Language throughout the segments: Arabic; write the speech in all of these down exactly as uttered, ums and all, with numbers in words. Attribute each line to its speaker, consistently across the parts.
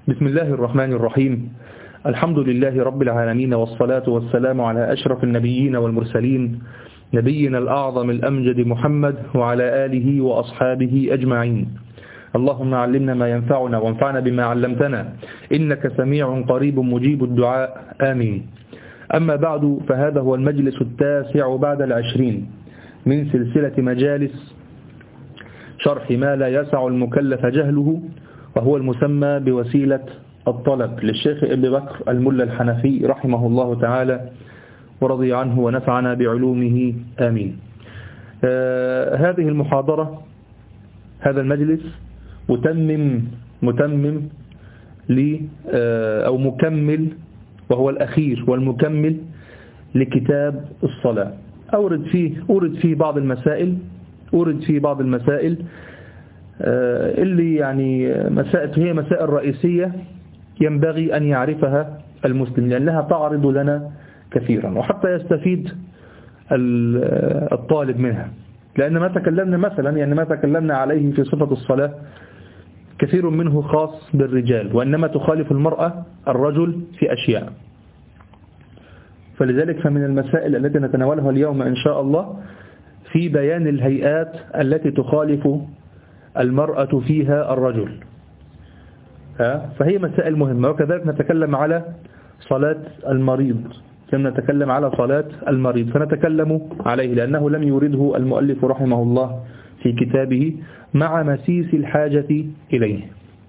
Speaker 1: بسم الله الرحمن الرحيم. الحمد لله رب العالمين، والصلاة والسلام على أشرف النبيين والمرسلين، نبينا الأعظم الأمجد محمد وعلى آله وأصحابه أجمعين. اللهم علمنا ما ينفعنا وانفعنا بما علمتنا، إنك سميع قريب مجيب الدعاء، آمين. أما بعد، فهذا هو المجلس التاسع بعد العشرين من سلسلة مجالس شرح ما لا يسع المكلف جهله، وهو المسمى بوسيلة الطلب للشيخ ابن بكر الملا الحنفي رحمه الله تعالى ورضي عنه ونفعنا بعلومه، آمين. آه هذه المحاضرة، هذا المجلس متمم متمم ل آه أو مكمل، وهو الأخير والمكمل لكتاب الصلاة. أورد فيه أورد فيه بعض المسائل أورد فيه بعض المسائل اللي يعني مسائل هي مسائل رئيسية ينبغي أن يعرفها المسلم، لأنها تعرض لنا كثيرا وحتى يستفيد الطالب منها. لأن ما تكلمنا مثلا يعني ما تكلمنا عليه في صفة الصلاة كثير منه خاص بالرجال، وإنما تخالف المرأة الرجل في أشياء. فلذلك فمن المسائل التي نتناولها اليوم إن شاء الله في بيان الهيئات التي تخالف المرأة فيها الرجل، فهي مسائل مهمة. وكذلك نتكلم على صلاة المريض، كما نتكلم على صلاة المريض فنتكلم عليه، لأنه لم يورده المؤلف رحمه الله في كتابه مع مسيس الحاجة إليه.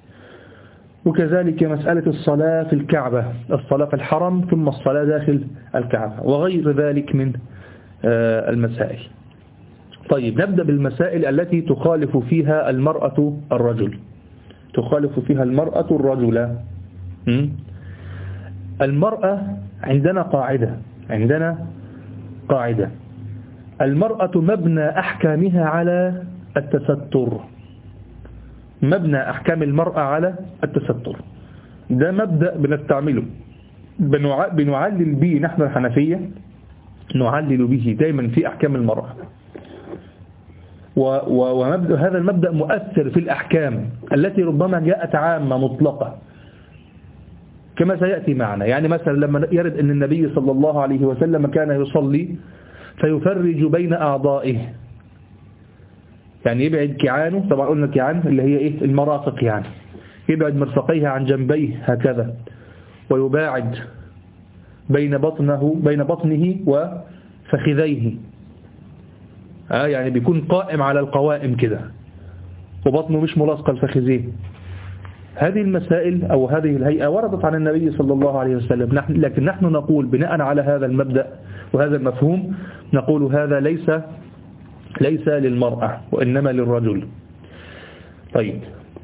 Speaker 1: وكذلك مسألة الصلاة في الكعبة، الصلاة في الحرم ثم الصلاة داخل الكعبة، وغير ذلك من المسائل. طيب، نبدأ بالمسائل التي تخالف فيها المرأة الرجل تخالف فيها المرأة الرجل. المرأة عندنا قاعدة عندنا قاعدة المرأة مبنى أحكامها على التستر. مبنى أحكام المرأة على التستر، ده مبدأ بنستعمله، بنعلل به نحن الحنفية، نعلل به دايما في أحكام المرأة. ومبدأ هذا المبدأ مؤثر في الأحكام التي ربما جاءت عامة مطلقة كما سيأتي معنا. يعني مثلا لما يرد أن النبي صلى الله عليه وسلم كان يصلي فيفرج بين أعضائه، يعني يبعد كيعانه، طبعا قلنا كيعان اللي هي إيه؟ المرافق، يعني يبعد مرفقيه عن جنبيه هكذا، ويباعد بين بطنه بين بطنه وفخذيه، آه يعني بيكون قائم على القوائم كده وبطنه مش ملاصقة الفخذين. هذه المسائل أو هذه الهيئة وردت عن النبي صلى الله عليه وسلم، نحن لكن نحن نقول بناء على هذا المبدأ وهذا المفهوم، نقول هذا ليس ليس للمرأة وإنما للرجل. طيب،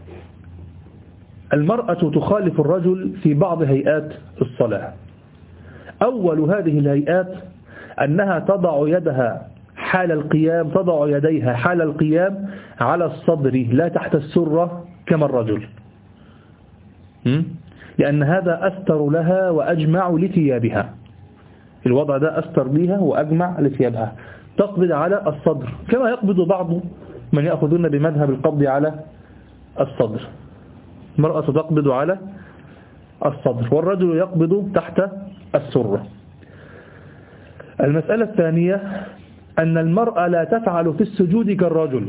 Speaker 1: المرأة تخالف الرجل في بعض هيئات الصلاة. أول هذه الهيئات أنها تضع يدها حال القيام تضع يديها حال القيام على الصدر لا تحت السرة كما الرجل، لأن هذا أستر لها وأجمع لثيابها. الوضع ده أستر بها وأجمع لثيابها. تقبض على الصدر كما يقبض بعض من يأخذون بمذهب القبض على الصدر. المرأة تقبض على الصدر والرجل يقبض تحت السرة. المسألة الثانية أن المرأة لا تفعل في السجود كالرجل،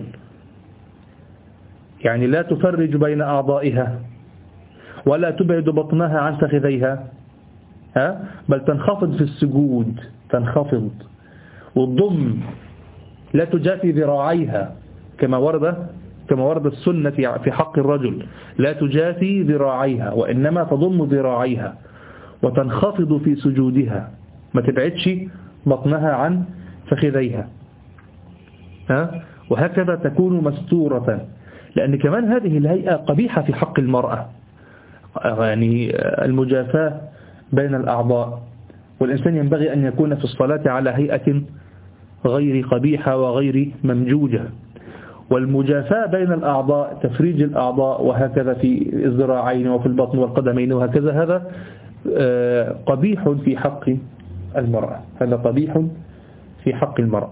Speaker 1: يعني لا تفرج بين أعضائها ولا تبعد بطنها عن فخذيها، ها؟ بل تنخفض في السجود، تنخفض والضم، لا تجافي ذراعيها كما ورد كما ورد السنة في حق الرجل، لا تجافي ذراعيها وإنما تضم ذراعيها وتنخفض في سجودها، ما تبعدش بطنها عن فخذيها، ها؟ وهكذا تكون مستورة. لأن كمان هذه الهيئة قبيحة في حق المرأة، يعني المجافاة بين الأعضاء، والإنسان ينبغي أن يكون في الصلاة على هيئة غير قبيحة وغير ممجوجة. والمجافاة بين الأعضاء، تفريج الأعضاء وهكذا في الذراعين وفي البطن والقدمين وهكذا، هذا قبيح في حق المرأة هذا قبيح في حق المرأة.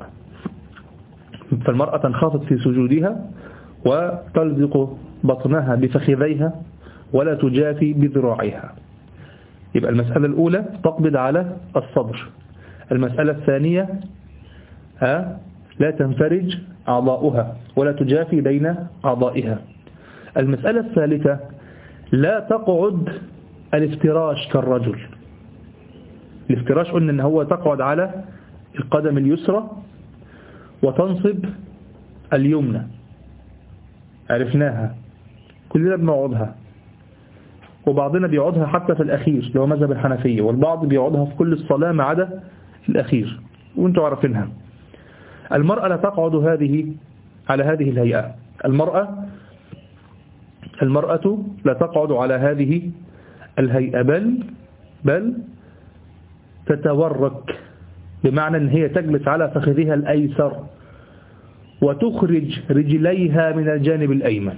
Speaker 1: فالمرأة تنخفض في سجودها وتلزق بطنها بفخذيها ولا تجافي بذراعها. يبقى المسألة الأولى تقبض على الصدر. المسألة الثانية ها لا تنفرج أعضاؤها ولا تجافي بين أعضائها. المسألة الثالثة لا تقعد الافتراش كالرجل. الافتراش قلنا ان هو تقعد على القدم اليسرى وتنصب اليمنى، عرفناها كلنا بنقعدها، وبعضنا بيقعدها حتى في الأخير اللي هو مذهب الحنفية، والبعض بيقعدها في كل الصلاة ما عدا الأخير وانتوا عارفينها. المرأة لا تقعد هذه على هذه الهيئة. المرأة المرأة لا تقعد على هذه الهيئة، بل بل تتورك، بمعنى ان هي تجلس على فخذها الأيسر وتخرج رجليها من الجانب الأيمن.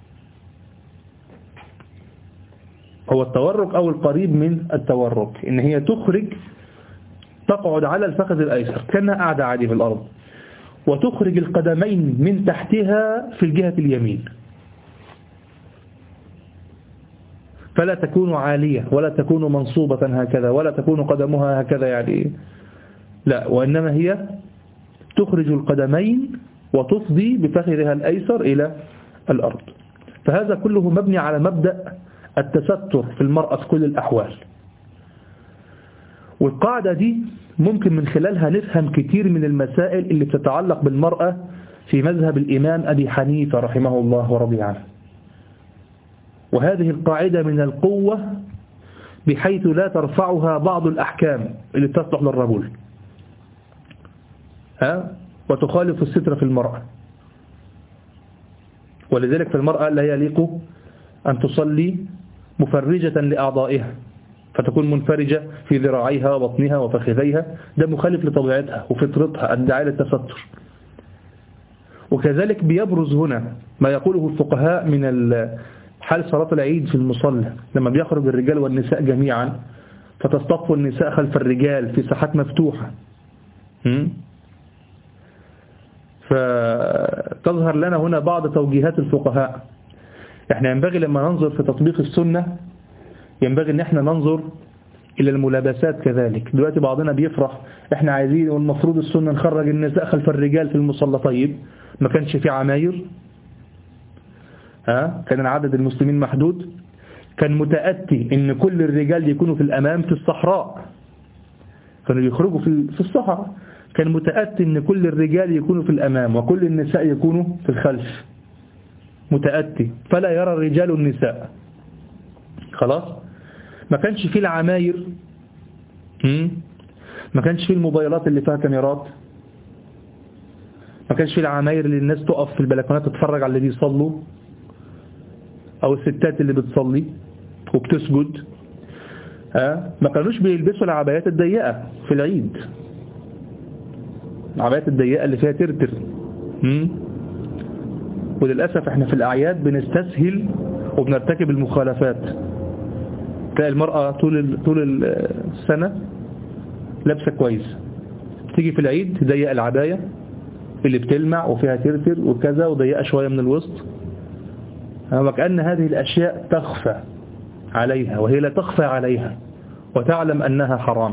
Speaker 1: هو التورك أو القريب من التورك ان هي تخرج، تقعد على الفخذ الأيسر كأنها قاعدة عادي في الأرض، وتخرج القدمين من تحتها في الجهة اليمين، فلا تكون عالية ولا تكون منصوبة هكذا ولا تكون قدمها هكذا يعني، لا، وإنما هي تخرج القدمين وتفضي بفخذها الأيسر إلى الأرض. فهذا كله مبني على مبدأ التستر في المرأة في كل الأحوال. والقاعدة دي ممكن من خلالها نفهم كتير من المسائل اللي بتتعلق بالمرأة في مذهب الإمام أبي حنيفة رحمه الله ورضي عنه. وهذه القاعدة من القوة بحيث لا ترفعها بعض الأحكام اللي تصلح للرجل ها وتخالف الستر في المرأة. ولذلك في المرأة لا يليق أن تصلي مفرجة لأعضائها فتكون منفرجة في ذراعيها وبطنها وفخذيها، ده مخالف لطبيعتها وفطرتها الداعية للتستر. وكذلك بيبرز هنا ما يقوله الفقهاء من حال صلاة العيد في المصلى، لما بيخرج الرجال والنساء جميعا فتصطف النساء خلف الرجال في ساحات مفتوحة، فتظهر لنا هنا بعض توجيهات الفقهاء. احنا ينبغي لما ننظر في تطبيق السنة ينبغي ان احنا ننظر الى الملابسات كذلك. دلوقتي بعضنا بيفرح احنا عايزين والمفروض السنة نخرج النساء خلف الرجال في المصلى. طيب ما كانش في عماير؟ ها كان عدد المسلمين محدود؟ كان متأتي ان كل الرجال يكونوا في الامام في الصحراء، كانوا يخرجوا في الصحراء، كان متأتي ان كل الرجال يكونوا في الامام وكل النساء يكونوا في الخلف، متأتي، فلا يرى الرجال النساء. خلاص ما كانش فيه العماير، ما كانش فيه الموبايلات اللي فيها كاميرات، ما كانش فيه العماير اللي الناس تقف في البلكونات تتفرج على اللي بيصلوا او الستات اللي بتصلي وبتسجد. ها ما كانوش بيلبسوا العبايات الضيقة في العيد، العبايات الضيقة اللي فيها ترتر. وللأسف احنا في الأعياد بنستسهل وبنرتكب المخالفات. تلاقي المرأة طول طول السنة لابسة كويس، تيجي في العيد تضيق العباية اللي بتلمع وفيها ترتر وكذا وضيقة شوية من الوسط، وكأن هذه الأشياء تخفى عليها وهي لا تخفى عليها، وتعلم أنها حرام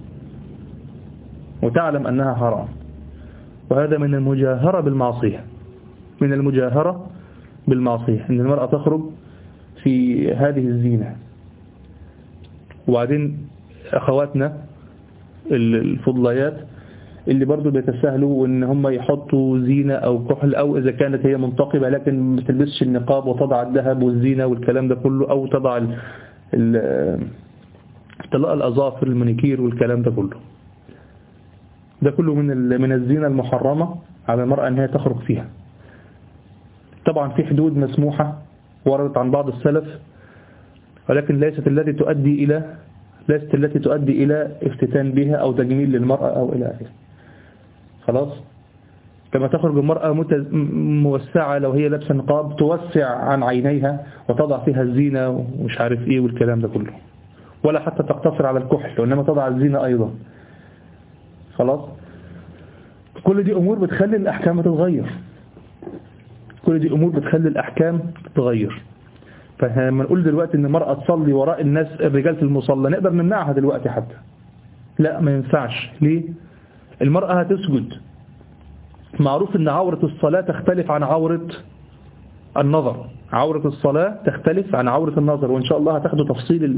Speaker 1: وتعلم أنها حرام. وهذا من المجاهرة بالمعصية، من المجاهرة بالمعصية أن المرأة تخرج في هذه الزينة. وبعدين أخواتنا الفضليات اللي برضو بيتساهلوا وان هم يحطوا زينة او كحل، او اذا كانت هي منتقبة لكن ما تلبسش النقاب وتضع الذهب والزينة والكلام ده كله، او تضع طلاء الاظافر المانيكير والكلام ده كله. ده كله من من الزينة المحرمة على المرأة ان هي تخرج فيها. طبعا في حدود مسموحة وردت عن بعض السلف، ولكن ليست التي تؤدي الى ليست التي تؤدي الى افتتان بها او تجميل للمرأة او الى اخره. خلاص كما تخرج المرأة موسعة لو هي لابسة نقاب توسع عن عينيها وتضع فيها الزينة ومش عارف ايه والكلام ده كله، ولا حتى تقتصر على الكحل وإنما تضع الزينة أيضا. خلاص كل دي أمور بتخلي الأحكام تتغير، كل دي أمور بتخلي الأحكام تتغير. فلما نقول دلوقتي ان المرأة تصلي وراء الناس الرجال في المصلى نقدر نمنعها دلوقتي حتى؟ لا، ما ينفعش. ليه؟ المرأة هتسجد. معروف ان عورة الصلاة تختلف عن عورة النظر. عورة الصلاة تختلف عن عورة النظر، وإن شاء الله هتاخدوا تفصيل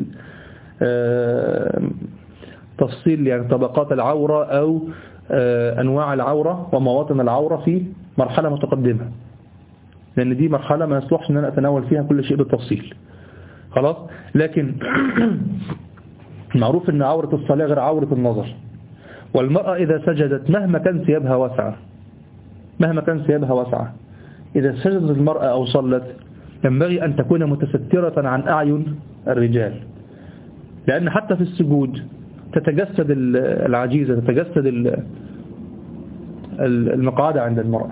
Speaker 1: تفصيل يعني طبقات العورة أو أنواع العورة ومواطن العورة في مرحلة متقدمة، لأن دي مرحلة ما يصلحش أن أنا أتناول فيها كل شيء بالتفصيل. خلاص. لكن معروف أن عورة الصلاة غير عورة النظر. والمرأة إذا سجدت مهما كان ثيابها واسعة مهما كان ثيابها واسعة إذا سجدت المرأة أو صلت ينبغي أن تكون متسترة عن أعين الرجال، لأن حتى في السجود تتجسد العجيزة، تتجسد المقعدة عند المرأة.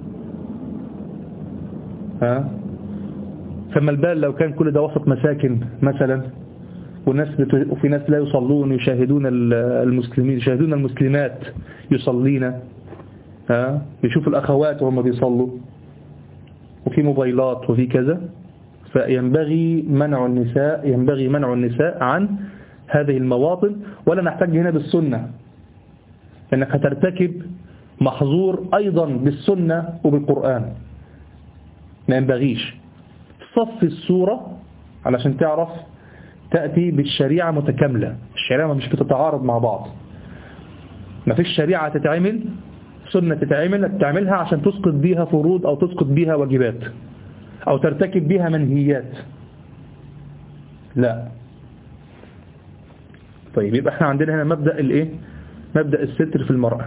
Speaker 1: ها؟ فما البال لو كان كل ده وسط مساكن مثلا، والناس بت... وفي ناس لا يصلون يشاهدون المسلمين يشاهدون المسلمات يصلين، ها؟ يشوفوا الأخوات وهم بيصلوا، وفي موبايلات وفي كذا. فينبغي منع النساء ينبغي منع النساء عن هذه المواطن. ولا نحتاج هنا بالسنة، لأنك هترتكب محظور أيضا بالسنة وبالقرآن. ما ينبغيش صف السورة علشان تعرف تأتي بالشريعة متكاملة. الشريعة مش بتتعارض مع بعض. ما فيش شريعة تتعمل سنة تتعمل تعملها عشان تسقط بيها فروض أو تسقط بيها واجبات أو ترتكب بيها منهيات. لا. طيب يبقى احنا عندنا هنا مبدأ الايه؟ مبدأ الستر في المرأة.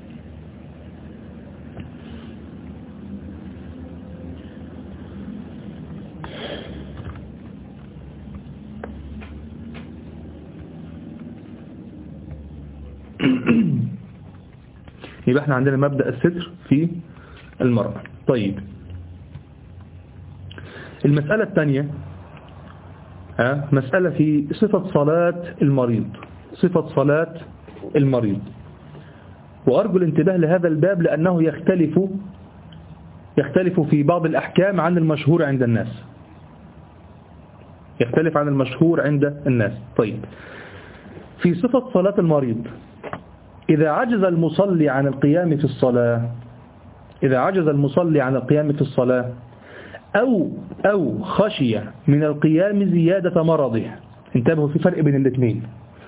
Speaker 1: يبقى احنا عندنا مبدأ الستر في المرأة. طيب المسألة الثانية ها مسألة في صفة صلاة المريض. صفة صلاة المريض. وأرجو الانتباه لهذا الباب لأنه يختلف يختلف في بعض الأحكام عن المشهور عند الناس. يختلف عن المشهور عند الناس. طيب في صفة صلاة المريض، إذا عجز المصلي عن القيام في الصلاة إذا عجز المصلي عن القيام في الصلاة أو أو خشي من القيام زيادة مرضه. انتبهوا، في فرق بين الاثنين.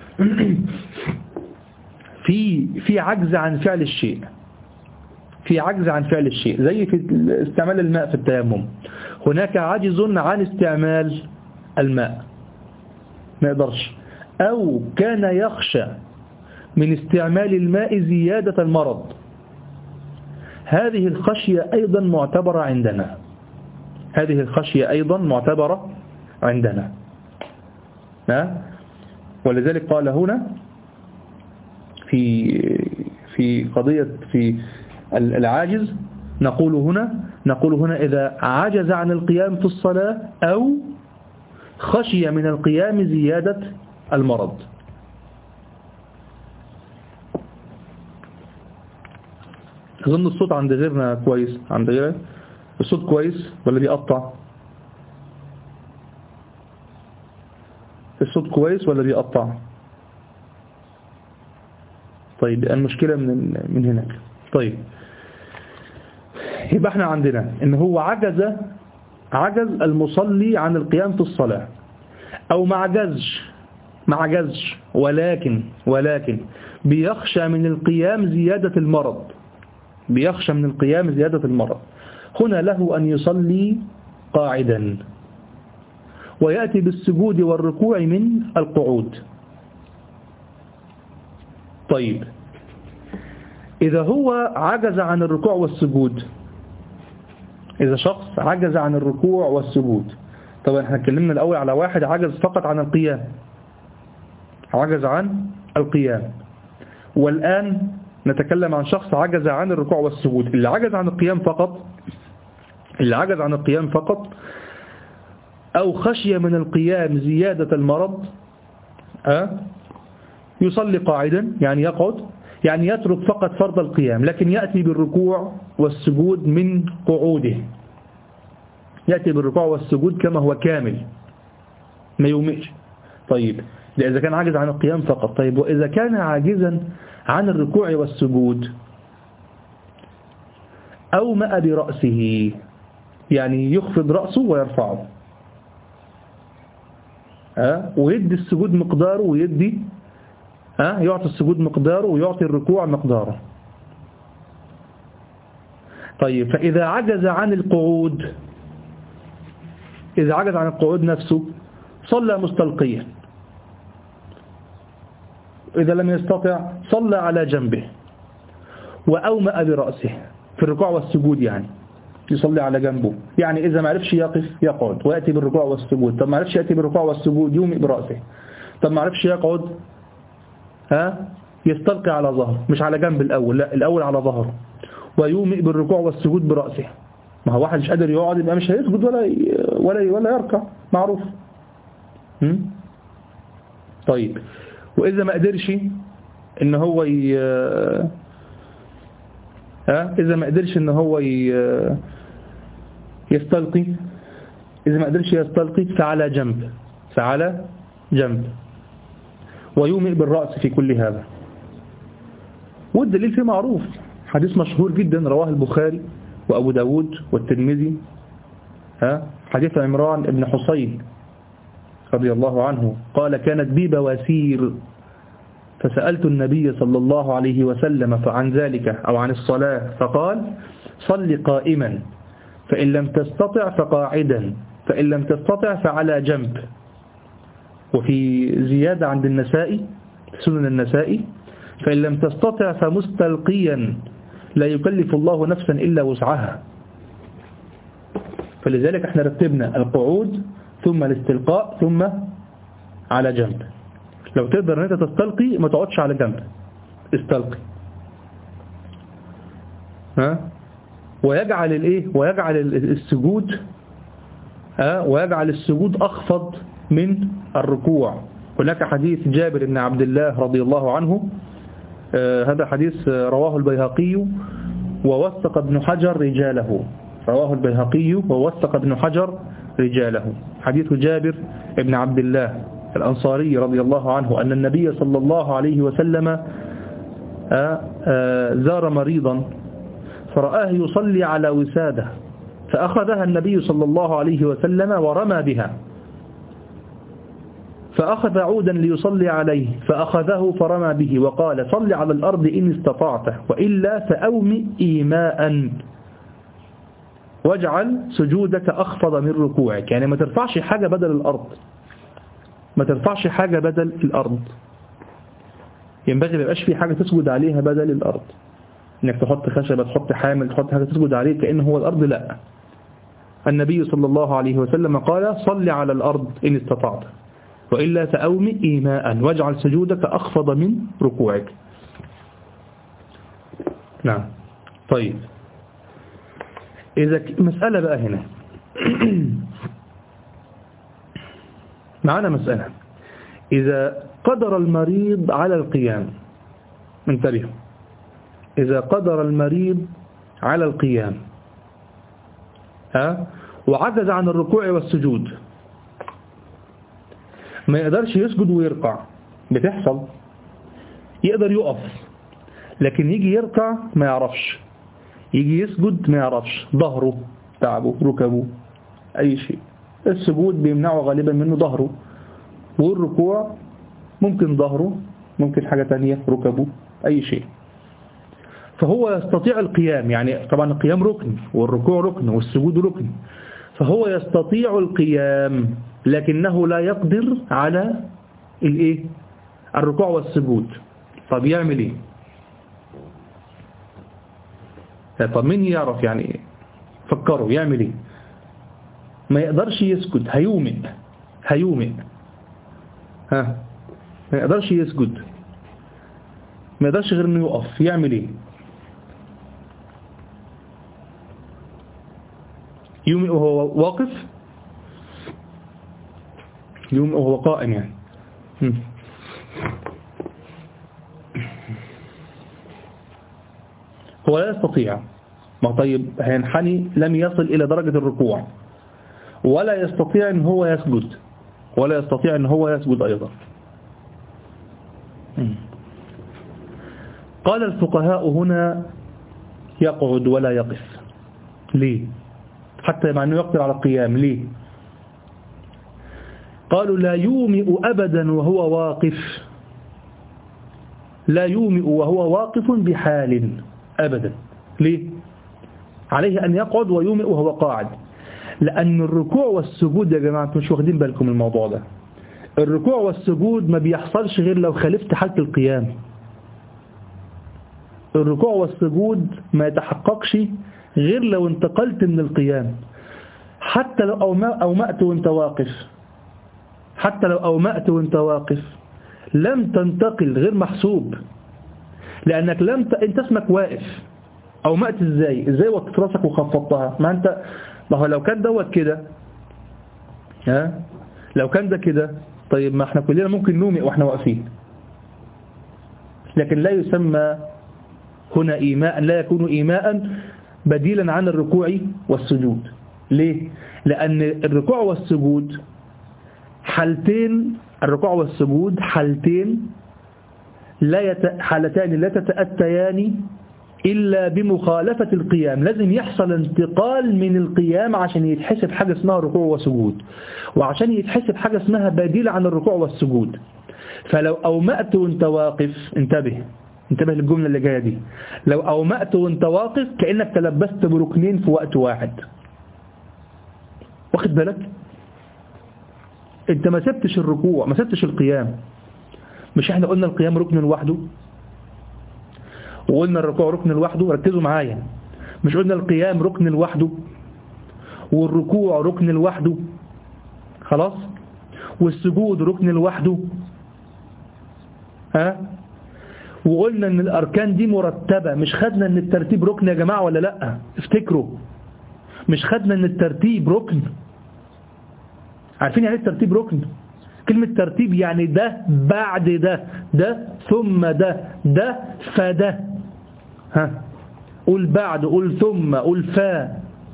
Speaker 1: في في عجز عن فعل الشيء في عجز عن فعل الشيء زي في استعمال الماء في التيمم. هناك عجز عن استعمال الماء، ما يقدرش، أو كان يخشى من استعمال الماء زيادة المرض. هذه الخشية أيضا معتبرة عندنا هذه الخشية أيضا معتبرة عندنا ها؟ ولذلك قال هنا في في قضية في العاجز نقول هنا نقول هنا إذا عجز عن القيام في الصلاة أو خشي من القيام زيادة المرض. أظن الصوت عند غيرنا كويس. عند غيرنا الصوت كويس ولا بيقطع؟ الصوت كويس ولا بيقطع؟ طيب المشكلة من من هناك. طيب يبقى احنا عندنا ان هو عجز عجز المصلي عن القيام في الصلاة، او ما عجزش ما عجزش ولكن ولكن بيخشى من القيام زيادة المرض بيخشى من القيام زيادة المرض. هنا له أن يصلي قاعدا ويأتي بالسجود والركوع من القعود. طيب إذا هو عجز عن الركوع والسجود إذا شخص عجز عن الركوع والسجود، طبعا احنا اتكلمنا الأول على واحد عجز فقط عن القيام عجز عن القيام والآن نتكلم عن شخص عجز عن الركوع والسجود. اللي عجز عن القيام فقط اللي عجز عن القيام فقط أو خشية من القيام زيادة المرض أه؟ يصلي قاعدا، يعني يقعد، يعني يترك فقط فرض القيام، لكن يأتي بالركوع والسجود من قعوده يأتي بالركوع والسجود كما هو كامل ما يومئش. طيب ده إذا كان عاجز عن القيام فقط. طيب وإذا كان عاجزا عن الركوع والسجود أومأ برأسه، يعني يخفض رأسه ويرفعه، ها ويدي السجود مقداره ويدي ها يعطي السجود مقداره ويعطي الركوع مقداره. طيب فإذا عجز عن القعود، إذا عجز عن القعود نفسه صلى مستلقيا، إذا لم يستطع صلى على جنبه وأومأ برأسه في الركوع والسجود، يعني يصلي على جنبه، يعني إذا ما عرفش يقف يقعد ويأتي بالركوع والسجود. طب ما عرفش يأتي بالركوع والسجود يومئ برأسه. طب ما عرفش يقعد ها يستلقي على ظهره، مش على جنب الأول، لا الأول على ظهره، ويومئ بالركوع والسجود برأسه. ما هو واحد مش قادر يقعد يبقى مش هيسجد ولا ولا ولا يركع، معروف. هم؟ طيب وإذا ما قدرش إن هو ي... ها إذا ما قدرش إن هو ي... يستلقي، إذا ما قدرش يستلقي فعلى جنب، فعلى جنب ويومئ بالرأس في كل هذا. والدليل فيه معروف، حديث مشهور جدا رواه البخاري وأبو داود والترمذي، ها حديث عمران بن حسين رضي الله عنه قال كانت بي بواسير فسألت النبي صلى الله عليه وسلم عن ذلك أو عن الصلاة فقال صل قائما فإن لم تستطع فقاعدا فإن لم تستطع فعلى جنب. وفي زيادة عند النسائي سنن النسائي فإن لم تستطع فمستلقيا لا يكلف الله نفسا إلا وسعها. فلذلك احنا رتبنا القعود ثم الاستلقاء ثم على جنب. لو تقدر ان انت تستلقي ما تقعدش على جنب، استلقي. ها ويجعل الايه ويجعل السجود ها ويجعل السجود اخفض من الركوع. هناك حديث جابر بن عبد الله رضي الله عنه، آه هذا حديث رواه البيهقي ووثق ابن حجر رجاله، رواه البيهقي ووثق ابن حجر رجاله. حديث جابر بن عبد الله الأنصاري رضي الله عنه أن النبي صلى الله عليه وسلم آه آه زار مريضا فرآه يصلي على وسادة فأخذها النبي صلى الله عليه وسلم ورمى بها، فأخذ عودا ليصلي عليه فأخذه فرمى به وقال صل على الأرض إن استطعت وإلا فأومئ إيماء واجعل سجودك أخفض من ركوعك. يعني ما ترفعش حاجة بدل الأرض، ما ترفعش حاجة بدل الأرض، ينبغي ما يبقاش في حاجة تسجد عليها بدل الأرض، إنك تحط خشبة تحط حامل تحط حاجة تسجد عليه كأنه هو الأرض، لا. النبي صلى الله عليه وسلم قال صل على الأرض إن استطعت وإلا فأومئ إيماء واجعل سجودك أخفض من ركوعك. نعم. طيب إذا مسألة بقى هنا معنا مسألة، إذا قدر المريض على القيام، انتبهوا، إذا قدر المريض على القيام ها وعجز عن الركوع والسجود، ما يقدرش يسجد ويركع، بتحصل، يقدر يقف لكن يجي يركع ما يعرفش، يجي يسجد ما يعرفش، ظهره تعبه ركبه أي شيء. السجود بيمنعه غالبا منه ظهره، والركوع ممكن ظهره ممكن حاجة تانية ركبه أي شيء. فهو يستطيع القيام، يعني طبعا القيام ركن والركوع ركن والسجود ركن، فهو يستطيع القيام لكنه لا يقدر على الايه الركوع والسجود. طب يعمل ايه؟ طب مين يعرف يعني؟ فكروا يعمل ايه؟ ما يقدرش يسجد، هيومئ هيومئ ها ما يقدرش يسجد، ما يقدرش غير انه يقف، يعمل ايه؟ يومئ وهو واقف، يومئ وهو قائم يعني. هم. هو لا يستطيع، ما طيب هينحني، لم يصل إلى درجة الركوع، ولا يستطيع ان هو يسجد ولا يستطيع ان هو يسجد ايضا. قال الفقهاء هنا يقعد ولا يقف. ليه؟ حتى مع انه يقدر على القيام. ليه؟ قالوا لا يومئ ابدا وهو واقف، لا يومئ وهو واقف بحال ابدا. ليه؟ عليه ان يقعد ويومئ وهو قاعد، لان الركوع والسجود يا جماعه مش واخدين بالكم من الموضوع ده. الركوع والسجود ما بيحصلش غير لو خالفت حالة القيام. الركوع والسجود ما يتحققش غير لو انتقلت من القيام. حتى لو أومأت وانت واقف حتى لو أومأت وانت واقف لم تنتقل، غير محسوب، لأنك لم ت... انت اسمك واقف. أومأت ازاي ازاي وطت راسك وخفضتها؟ ما انت ما هو لو كان دوت كده، ها لو كان ده كده، طيب ما احنا كلنا ممكن نومئ واحنا واقفين، لكن لا يسمى هنا إيماء، لا يكون إيماء بديلا عن الركوع والسجود. ليه؟ لأن الركوع والسجود حالتين، الركوع والسجود حالتين لا يت... حالتان لا تتأتيان إلا بمخالفة القيام. لازم يحصل انتقال من القيام عشان يتحسب حاجة اسمها ركوع وسجود، وعشان يتحسب حاجة اسمها بديل عن الركوع والسجود. فلو أومأت وانت واقف، انتبه انتبه للجملة اللي جاية دي، لو أومأت وانت واقف كأنك تلبست بركنين في وقت واحد. واخد بالك؟ انت ما سبتش الركوع، ما سبتش القيام. مش احنا قلنا القيام ركن لوحده، وقلنا الركوع ركن لوحده؟ ركزوا معايا، مش قلنا القيام ركن لوحده والركوع ركن لوحده؟ خلاص؟ والسجود ركن لوحده، ها؟ وقلنا ان الاركان دي مرتبة. مش خدنا ان الترتيب ركن يا جماعة ولا لا؟ افتكروا، مش خدنا ان الترتيب ركن؟ عارفين يعني ايه الترتيب ركن؟ كلمة ترتيب يعني ده بعد ده، ده ثم ده، ده فده. ها قول بعد، قول ثم، قول فا.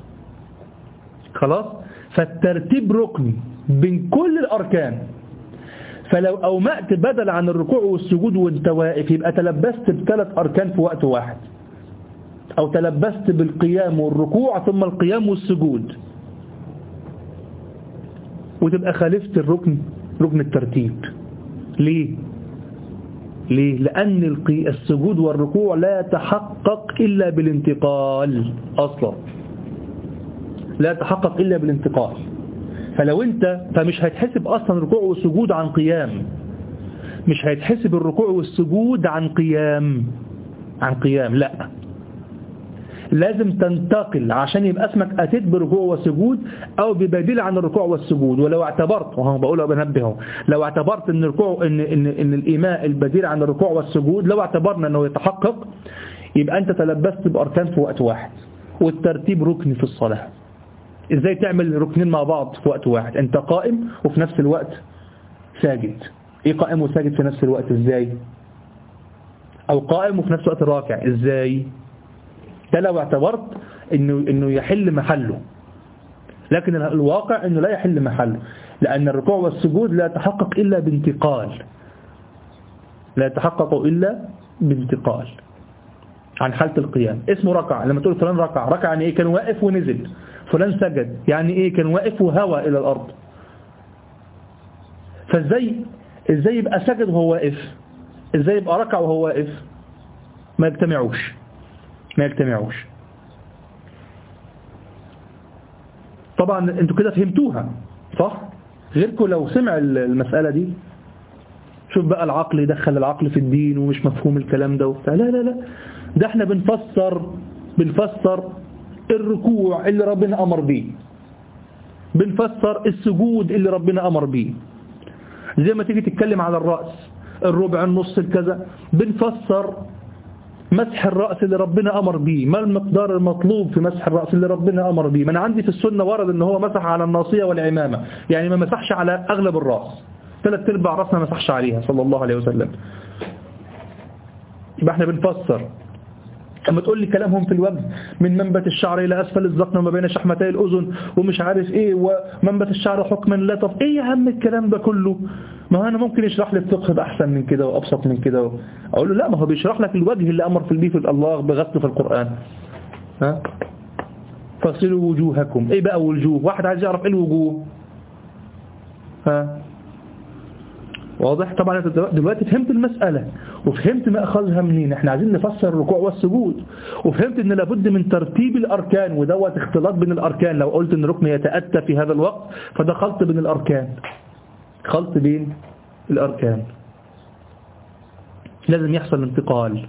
Speaker 1: خلاص؟ فالترتيب ركن بين كل الاركان. فلو أومأت بدل عن الركوع والسجود وانت واقف يبقى تلبست بثلاث أركان في وقت واحد، أو تلبست بالقيام والركوع ثم القيام والسجود، وتبقى خالفت الركن، ركن الترتيب. ليه؟ ليه؟ لأن السجود والركوع لا يتحقق إلا بالانتقال أصلا، لا يتحقق إلا بالانتقال. فلو انت فمش هيتحسب اصلا الركوع والسجود عن قيام، مش هيتحسب الركوع والسجود عن قيام عن قيام لا، لازم تنتقل عشان يبقى اسمك اتيت بركوع وسجود او ببديل عن الركوع والسجود. ولو اعتبرت، وهم بقولها بنبهه، لو اعتبرت ان الركوع ان ان ان الايماء البديل عن الركوع والسجود، لو اعتبرنا انه يتحقق يبقى انت تلبست باركان في وقت واحد. والترتيب ركن في الصلاه. ازاي تعمل ركنين مع بعض في وقت واحد؟ انت قائم وفي نفس الوقت ساجد. ايه قائم وساجد في نفس الوقت ازاي؟ او قائم وفي نفس الوقت راكع ازاي؟ ده لو اعتبرت انه انه يحل محله، لكن الواقع انه لا يحل محله، لان الركوع والسجود لا يتحقق الا بانتقال، لا يتحقق الا بانتقال عن حالة القيام. اسمه ركع. لما تقول فلان ركع، ركع يعني ايه؟ كان واقف ونزل. فلان سجد يعني ايه؟ كان واقف وهوى الى الارض. فازاي ازاي يبقى سجد وهو واقف؟ ازاي يبقى ركع وهو واقف؟ ما يجتمعوش ما يجتمعوش طبعا انتوا كده فهمتوها صح؟ غيركم لو سمع المسألة دي، شوف بقى العقل يدخل العقل في الدين ومش مفهوم الكلام ده وبتاع. لا لا لا، ده احنا بنفسر بنفسر الركوع اللي ربنا أمر بيه، بنفسر السجود اللي ربنا أمر بيه. زي ما تيجي تتكلم على الرأس، الربع، النص، الكذا، بنفسر مسح الرأس اللي ربنا أمر بيه. ما المقدار المطلوب في مسح الرأس اللي ربنا أمر بيه؟ ما أنا عندي في السنة ورد ان هو مسح على الناصية والعمامة، يعني ما مسحش على أغلب الرأس، ثلاث ارباع رأسنا ما مسحش عليها صلى الله عليه وسلم. يبقى احنا بنفسر اما تقول لي كلامهم في الوجه من منبت الشعر إلى أسفل الذقن وما بين شحمتي الأذن ومش عارف إيه ومنبت الشعر حكما لا طب إيه يا عم الكلام ده كله؟ ما أنا ممكن يشرح لي الفقه بأحسن من كده وأبسط من كده. أقول له لا، ما هو بيشرح لك الوجه اللي أمر في البيه في الله بغسله في القرآن. ها فاغسلوا وجوهكم. إيه بقى وجوه؟ واحد عايز يعرف إيه الوجوه. ها واضح؟ طبعا انت دلوقتي فهمت المسألة وفهمت ما أخذها منين. احنا عايزين نفسر الركوع والسجود، وفهمت ان لابد من ترتيب الأركان، ودوت اختلاط بين الأركان. لو قلت ان ركن يتأتى في هذا الوقت فده خلط بين الأركان، خلط بين الأركان. لازم يحصل انتقال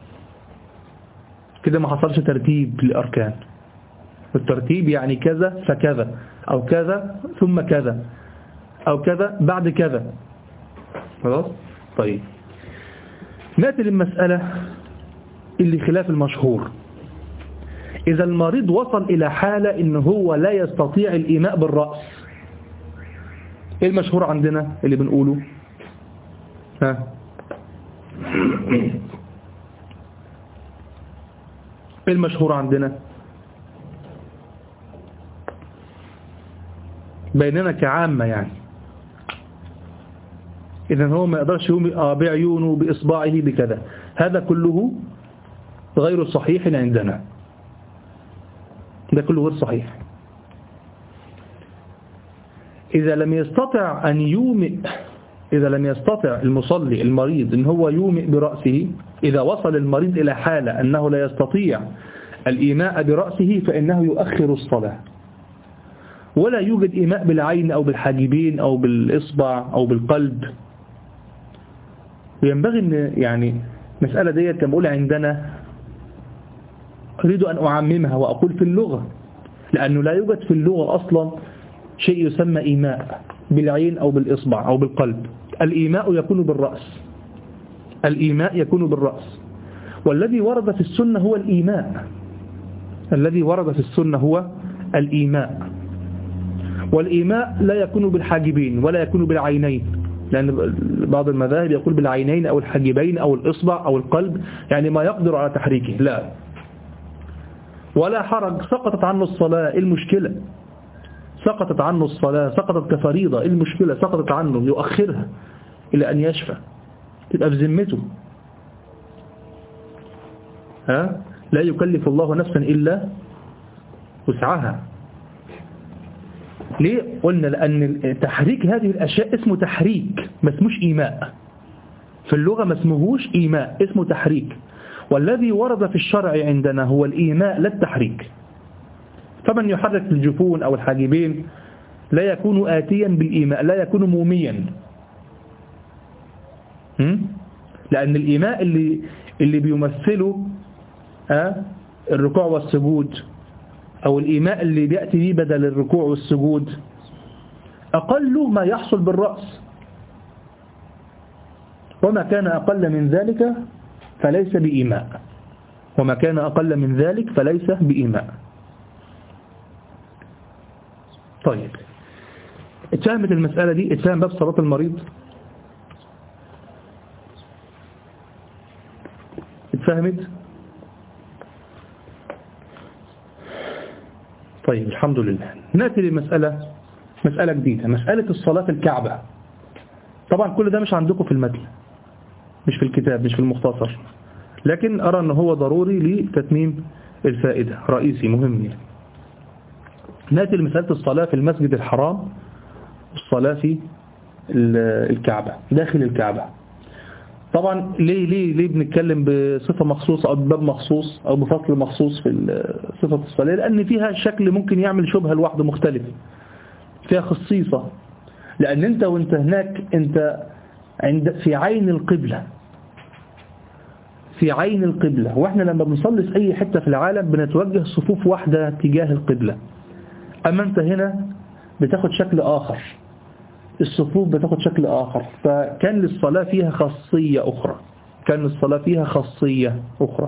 Speaker 1: كده، ما حصلش ترتيب للأركان. الترتيب يعني كذا فكذا، أو كذا ثم كذا، أو كذا بعد كذا. خلاص؟ طيب نأتي للمسألة اللي خلاف المشهور. إذا المريض وصل إلى حالة إن هو لا يستطيع الإيماء بالرأس، إيه المشهور عندنا اللي بنقوله؟ ها إيه المشهور عندنا بيننا كعامة يعني؟ إذن هو ما يقدرش يومئ بعيونه بإصبعه بكذا، هذا كله غير صحيح عندنا، ده كله غير صحيح. إذا لم يستطع أن يومئ، إذا لم يستطع المصلي المريض أن هو يومئ برأسه، إذا وصل المريض إلى حالة أنه لا يستطيع الإيماء برأسه فإنه يؤخر الصلاة، ولا يوجد إيماء بالعين أو بالحاجبين أو بالإصبع أو بالقلب. وينبغي أن يعني مسألة ديت كما أقول عندنا أريد أن أعممها وأقول في اللغة، لأنه لا يوجد في اللغة أصلا شيء يسمى إيماء بالعين أو بالإصبع أو بالقلب. الإيماء يكون بالرأس، الإيماء يكون بالرأس. والذي ورد في السنة هو الإيماء، الذي ورد في السنة هو الإيماء. والإيماء لا يكون بالحاجبين ولا يكون بالعينين، لأن بعض المذاهب يقول بالعينين أو الحاجبين أو الإصبع أو القلب، يعني ما يقدر على تحريكه. لا، ولا حرج، سقطت عنه الصلاة، إيه المشكلة؟ سقطت عنه الصلاة، سقطت كفريضة، إيه المشكلة؟ سقطت عنه، يؤخرها إلى أن يشفى، تبقى في ذمته. ها؟ لا يكلف الله نفسا إلا وسعها. ليه؟ قلنا لأن تحريك هذه الأشياء اسمه تحريك، ما اسموش إيماء. في اللغة ما اسمهوش إيماء، اسمه تحريك. والذي ورد في الشرع عندنا هو الإيماء لا التحريك. فمن يحرك الجفون أو الحاجبين لا يكون آتيا بالإيماء، لا يكون موميا. لأن الإيماء اللي اللي بيمثله أه الركوع والسجود، أو الإيماء اللي بيأتي به بدل الركوع والسجود، أقل ما يحصل بالرأس، وما كان أقل من ذلك فليس بإيماء، وما كان أقل من ذلك فليس بإيماء. طيب اتفهمت المسألة دي؟ اتفهم باب صلاة المريض؟ اتفهمت؟ طيب الحمد لله. نأتي لمسألة مسألة جديدة، مسألة الصلاة في الكعبة. طبعا كل ده مش عندكم في المتن، مش في الكتاب، مش في المختصر، لكن أرى أنه هو ضروري لتتميم الفائدة، رئيسي مهم. نأتي لمسألة الصلاة في المسجد الحرام والصلاة في الكعبة، داخل الكعبة. طبعا ليه ليه ليه بنتكلم بصفة مخصوصة أو بباب مخصوص أو بفصل مخصوص في صفة الصلاة؟ لأن فيها شكل ممكن يعمل شبهة لوحده مختلف، فيها خصيصة. لأن أنت وأنت هناك أنت عند في عين القبلة، في عين القبلة. وإحنا لما بنصلي في أي حتة في العالم بنتوجه صفوف واحدة تجاه القبلة، أما أنت هنا بتاخد شكل آخر، الصفوف بتاخد شكل آخر. فكان للصلاة فيها خاصية أخرى، كان للصلاة فيها خاصية أخرى.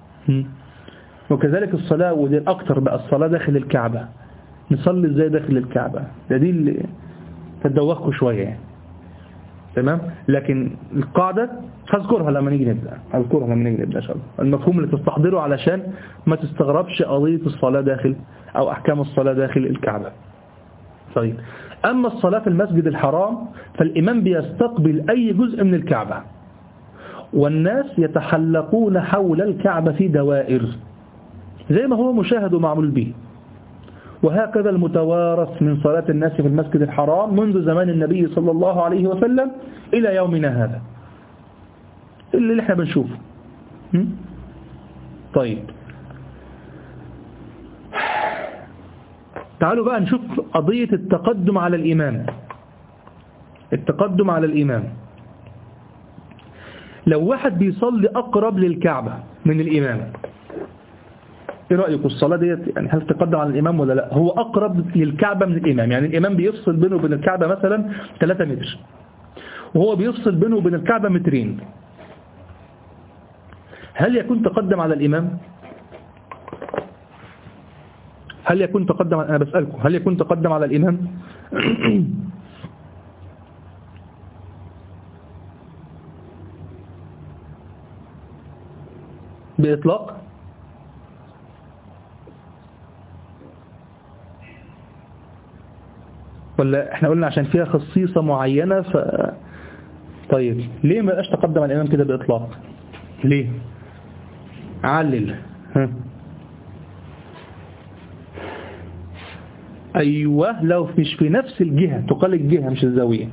Speaker 1: وكذلك الصلاة، ودي الأكثر بقى، الصلاة داخل الكعبة. نصلي إزاي داخل الكعبة؟ ده دي اللي تدوخوا شوية يعني. تمام؟ لكن القاعدة هذكرها لما نيجي نبدأ هذكرها لما نيجي نبدأ إن شاء الله. المفهوم اللي تستحضره علشان ما تستغربش قضية الصلاة داخل أو أحكام الصلاة داخل الكعبة. طيب، أما الصلاة في المسجد الحرام فالإمام بيستقبل أي جزء من الكعبة، والناس يتحلقون حول الكعبة في دوائر زي ما هو مشاهد ومعمول به. وهكذا المتوارث من صلاة الناس في المسجد الحرام منذ زمان النبي صلى الله عليه وسلم إلى يومنا هذا اللي احنا بنشوفه. طيب، تعالوا بقى نشوف قضية التقدم على الإمام. التقدم على الإمام، لو واحد بيصلي أقرب للكعبة من الإمام، ايه رأيكم الصلاة ديت يعني هل تقدم على الإمام ولا لا؟ هو أقرب للكعبة من الإمام، يعني الإمام بيفصل بينه وبين الكعبة مثلا ثلاثة متر، وهو بيفصل بينه وبين الكعبة مترين، هل يكون تقدم على الإمام؟ هل يكون تقدم على... أنا بسألكم هل يكون تقدم على الإمام؟ بإطلاق؟ ولا احنا قلنا عشان فيها خصيصة معينة ف... طيب ليه ما بقاش تقدم على الإمام كده بإطلاق؟ ليه؟ علل. ها. أيوة، لو مش في نفس الجهة، تقال الجهة مش الزاوية.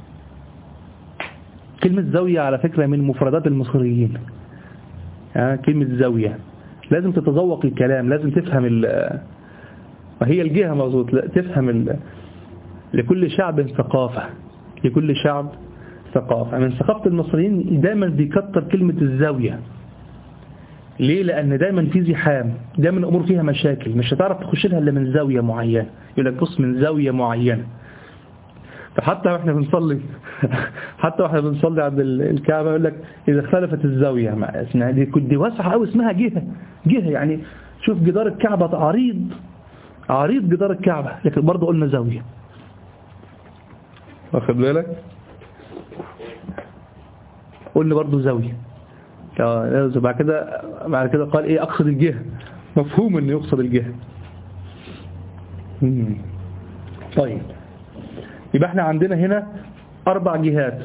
Speaker 1: كلمة زاوية على فكرة من مفردات المصريين. ها، كلمة زاوية لازم تتذوق الكلام، لازم تفهم ال وهي الجهة مظبوط، لا تفهم ال لكل شعب ثقافة، لكل شعب ثقافة. من ثقافة المصريين دايما بيكتر كلمة الزاوية. ليه؟ لأن دايما في زحام، دايما الأمور فيها مشاكل، مش هتعرف تخش لها إلا من زاوية معينة. يقول لك بص من زاوية معينة. فحتى واحنا بنصلي حتى واحنا بنصلي عند الكعبة يقول لك إذا اختلفت الزاوية، اسمها دي دي واسعة أو اسمها جهة جهة يعني شوف جدار الكعبة عريض عريض جدار الكعبة، لكن برضه قلنا زاوية. واخد بالك؟ قلنا برضه زاوية. بعد كده بعد كده قال ايه؟ اقصد الجهة. مفهوم انه يقصد الجهة. طيب، يبقى احنا عندنا هنا اربع جهات.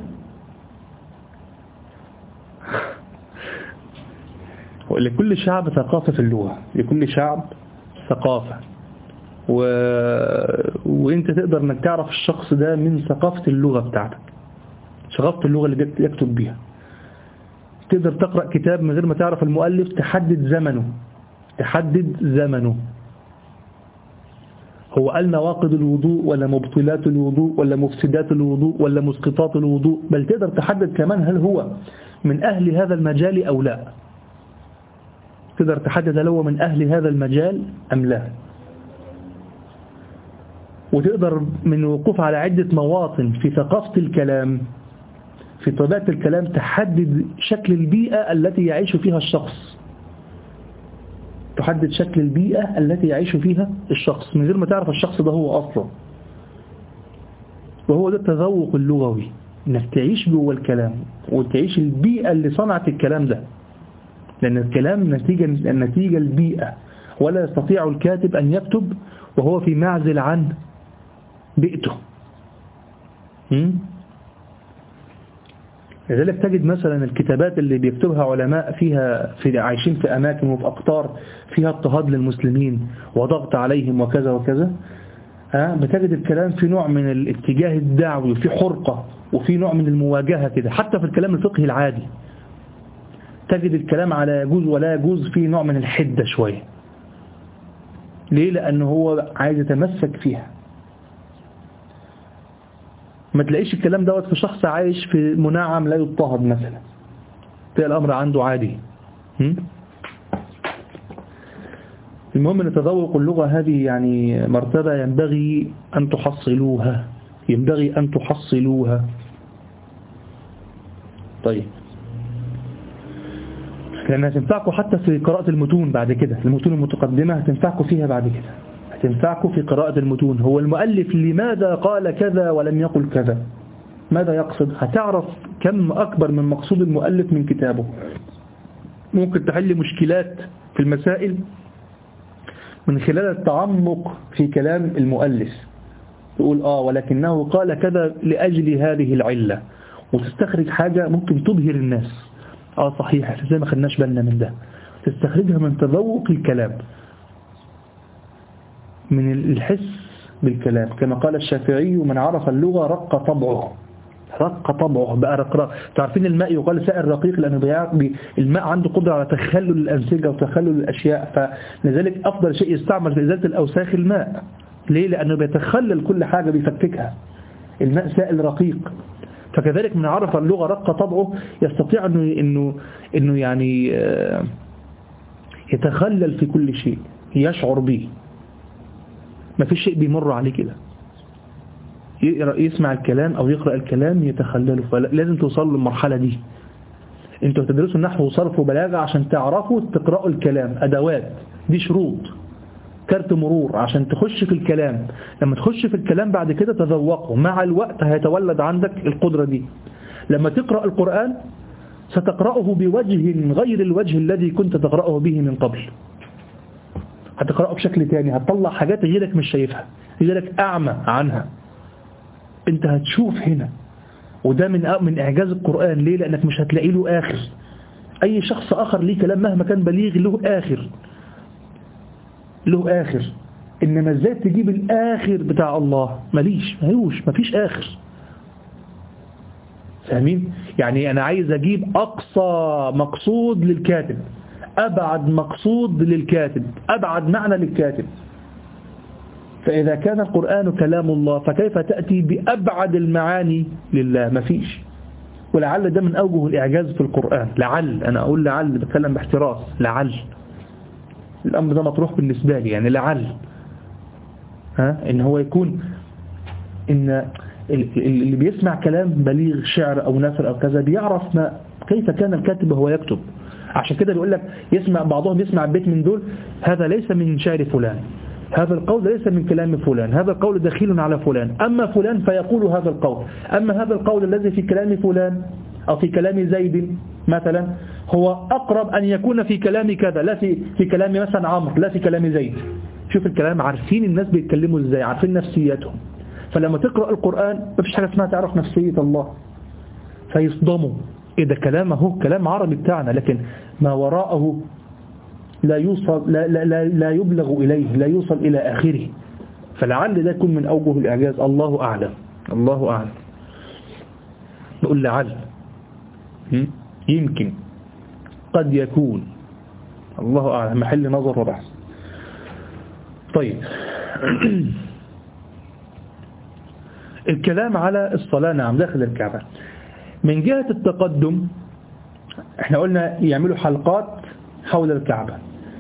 Speaker 1: لكل شعب ثقافة في اللغة، لكل شعب ثقافة و... وانت تقدر انك تعرف الشخص ده من ثقافة اللغة بتاعتك، ثقافة اللغة اللي يكتب بيها. تقدر تقرأ كتاب من غير ما تعرف المؤلف، تحدد زمنه تحدد زمنه هو قال نواقض الوضوء ولا مبطلات الوضوء ولا مفسدات الوضوء ولا مسقطات الوضوء، بل تقدر تحدد كمان هل هو من أهل هذا المجال أو لا. تقدر تحدد هل هو من أهل هذا المجال أم لا. وتقدر من وقوف على عدة مواطن في ثقافة الكلام، في طبيعة الكلام، تحدد شكل البيئة التي يعيش فيها الشخص. تحدد شكل البيئة التي يعيش فيها الشخص من غير ما تعرف الشخص ده هو أصلا. وهو ده التذوق اللغوي، انك تعيش جوه الكلام وتعيش البيئة اللي صنعت الكلام ده. لأن الكلام نتيجة النتيجة البيئة، ولا يستطيع الكاتب أن يكتب وهو في معزل عن بيئته. لذلك تجد مثلا الكتابات اللي بيكتبها علماء فيها في عايشين في أماكن وفي أقطار فيها اضطهاد للمسلمين وضغط عليهم وكذا وكذا، ها بتجد الكلام في نوع من الاتجاه الدعوي وفي حرقة وفي نوع من المواجهة كده. حتى في الكلام الفقهي العادي تجد الكلام على يجوز ولا يجوز في نوع من الحدة شوية. ليه؟ لأنه هو عايز يتمسك فيها. ما تلاقيش الكلام دوت في شخص عايش في منعم لا يضطهد مثلا، تلاقي الأمر عنده عادي. المهم أن تذوق اللغة هذه يعني مرتبة ينبغي أن تحصلوها ينبغي أن تحصلوها. طيب، لأنها تنفعكم حتى في قراءة المتون بعد كده، المتون المتقدمة هتنفعكم فيها بعد كده، هتنفعكم في قراءة المتون. هو المؤلف لماذا قال كذا ولم يقل كذا؟ ماذا يقصد؟ هتعرف كم أكبر من مقصود المؤلف من كتابه. ممكن تحل مشكلات في المسائل من خلال التعمق في كلام المؤلف، تقول آه ولكنه قال كذا لأجل هذه العلة، وتستخرج حاجة ممكن تبهر الناس. آه صحيح، زي ما خدناش بالنا من ده. تستخرجها من تذوق الكلام، من الحس بالكلام، كما قال الشافعي: من عرف اللغة رق طبعه. رق طبعه بقى رقراق. تعرفين الماء يقال سائل رقيق لأنه الماء عنده قدرة على تخلل الأنسجة وتخلل الأشياء، فلذلك أفضل شيء يستعمل في إزالة الأوساخ الماء. ليه؟ لأنه بيتخلل كل حاجة، بيفككها. الماء سائل رقيق. فكذلك من عرف اللغة رق طبعه يستطيع أنه, إنه, إنه يعني يتخلل في كل شيء، يشعر به. ما في شيء بيمر عليه كده، يسمع الكلام أو يقرأ الكلام يتخلله. فلازم توصلوا للمرحلة دي. انتوا هتدرسوا النحو وصرف وبلاغة عشان تعرفوا تقرأوا الكلام، أدوات، دي شروط، كارت مرور عشان تخش في الكلام. لما تخش في الكلام بعد كده تذوقه، مع الوقت هيتولد عندك القدرة دي. لما تقرأ القرآن ستقرأه بوجه غير الوجه الذي كنت تقرأه به من قبل. هتقرأه بشكل تاني، هتطلع حاجات غيرك مش شايفها، غيرك أعمى عنها، انت هتشوف هنا. وده من من إعجاز القرآن. ليه؟ لأنك مش هتلاقي له آخر. أي شخص آخر ليه كلام مهما كان بليغ له آخر، له آخر. إنما ازاي تجيب الآخر بتاع الله؟ مليش ملوش مفيش آخر. فاهمين؟ يعني أنا عايز أجيب أقصى مقصود للكاتب، أبعد مقصود للكاتب، أبعد معنى للكاتب. فإذا كان القرآن كلام الله فكيف تأتي بأبعد المعاني لله؟ مفيش. ولعل ده من أوجه الإعجاز في القرآن. لعل، أنا أقول لعل، بتكلم باحتراس، لعل الأمر ده مطروح بالنسبة لي، يعني لعل ها إن هو يكون إن اللي بيسمع كلام بليغ، شعر أو نثر أو كذا، بيعرف ما كيف كان الكاتب وهو يكتب. عشان كده بيقول لك يسمع بعضهم يسمع بيت من دول، هذا ليس من شعر فلان، هذا القول ليس من كلام فلان، هذا القول دخيل على فلان، أما فلان فيقول هذا القول، أما هذا القول الذي في كلام فلان أو في كلام زيد مثلا هو أقرب أن يكون في كلام كذا، لا في, في كلام مثلا عمرو، لا في كلام زيد. شوف الكلام، عارفين الناس بيتكلموا إزاي، عارفين نفسياتهم. فلما تقرأ القرآن ما فيش حاجة اسمها تعرف نفسية الله، فيصدموا. إيه ده؟ كلام اهو كلام عربي بتاعنا، لكن ما وراءه لا يوصل، لا, لا, لا, لا يبلغ إليه، لا يوصل إلى آخره. فلعل ده يكون من أوجه الإعجاز. الله أعلم، الله أعلم. نقول لعل، يمكن، قد يكون، الله أعلم، محل نظر وبحث. طيب الكلام على الصلاة، نعم، داخل الكعبة. من جهة التقدم احنا قلنا يعملوا حلقات حول الكعبة.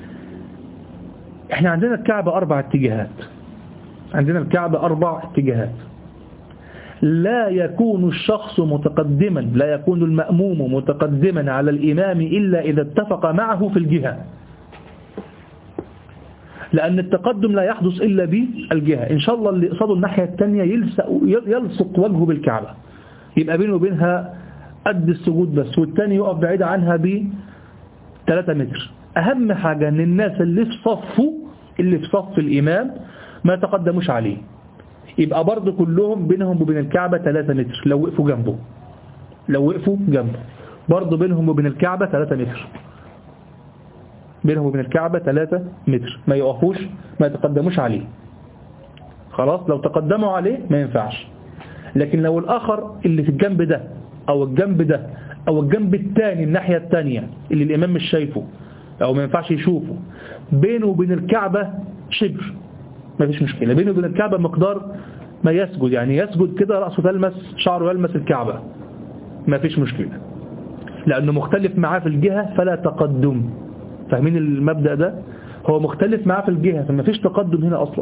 Speaker 1: احنا عندنا الكعبة أربع اتجاهات، عندنا الكعبة أربع اتجاهات. لا يكون الشخص متقدما، لا يكون المأموم متقدما على الإمام إلا إذا اتفق معه في الجهة، لأن التقدم لا يحدث إلا بالجهة. إن شاء الله اللي قصده الناحية الثانية يلصق وجهه بالكعبة، يبقى بينه وبينها قد السجود بس، والثاني يقف بعيد عنها بثلاثة متر. أهم حاجة أن الناس اللي في صفه، اللي في صف الإمام ما تقدموش عليه، يبقى برضه كلهم بينهم وبين الكعبة ثلاثة متر. لو وقفوا جنبه، لو وقفوا جنبه برضه بينهم وبين الكعبة ثلاثة متر، بينهم وبين الكعبة ثلاثة متر، ما يقفوش، ما يتقدموش عليه. خلاص، لو تقدموا عليه ما ينفعش. لكن لو الآخر اللي في الجنب ده أو الجنب ده أو الجنب الثاني، الناحية الثانية اللي الإمام مش شايفه أو ما ينفعش يشوفه، بينه وبين الكعبة شبر، ما فيش مشكلة. بينه وبين الكعبة مقدار ما يسجد، يعني يسجد كده رأسه تلمس، شعره يلمس الكعبة، ما فيش مشكلة، لأنه مختلف معاه في الجهة فلا تقدم. فاهمين المبدأ ده؟ هو مختلف معاه في الجهة فما فيش تقدم هنا أصلا.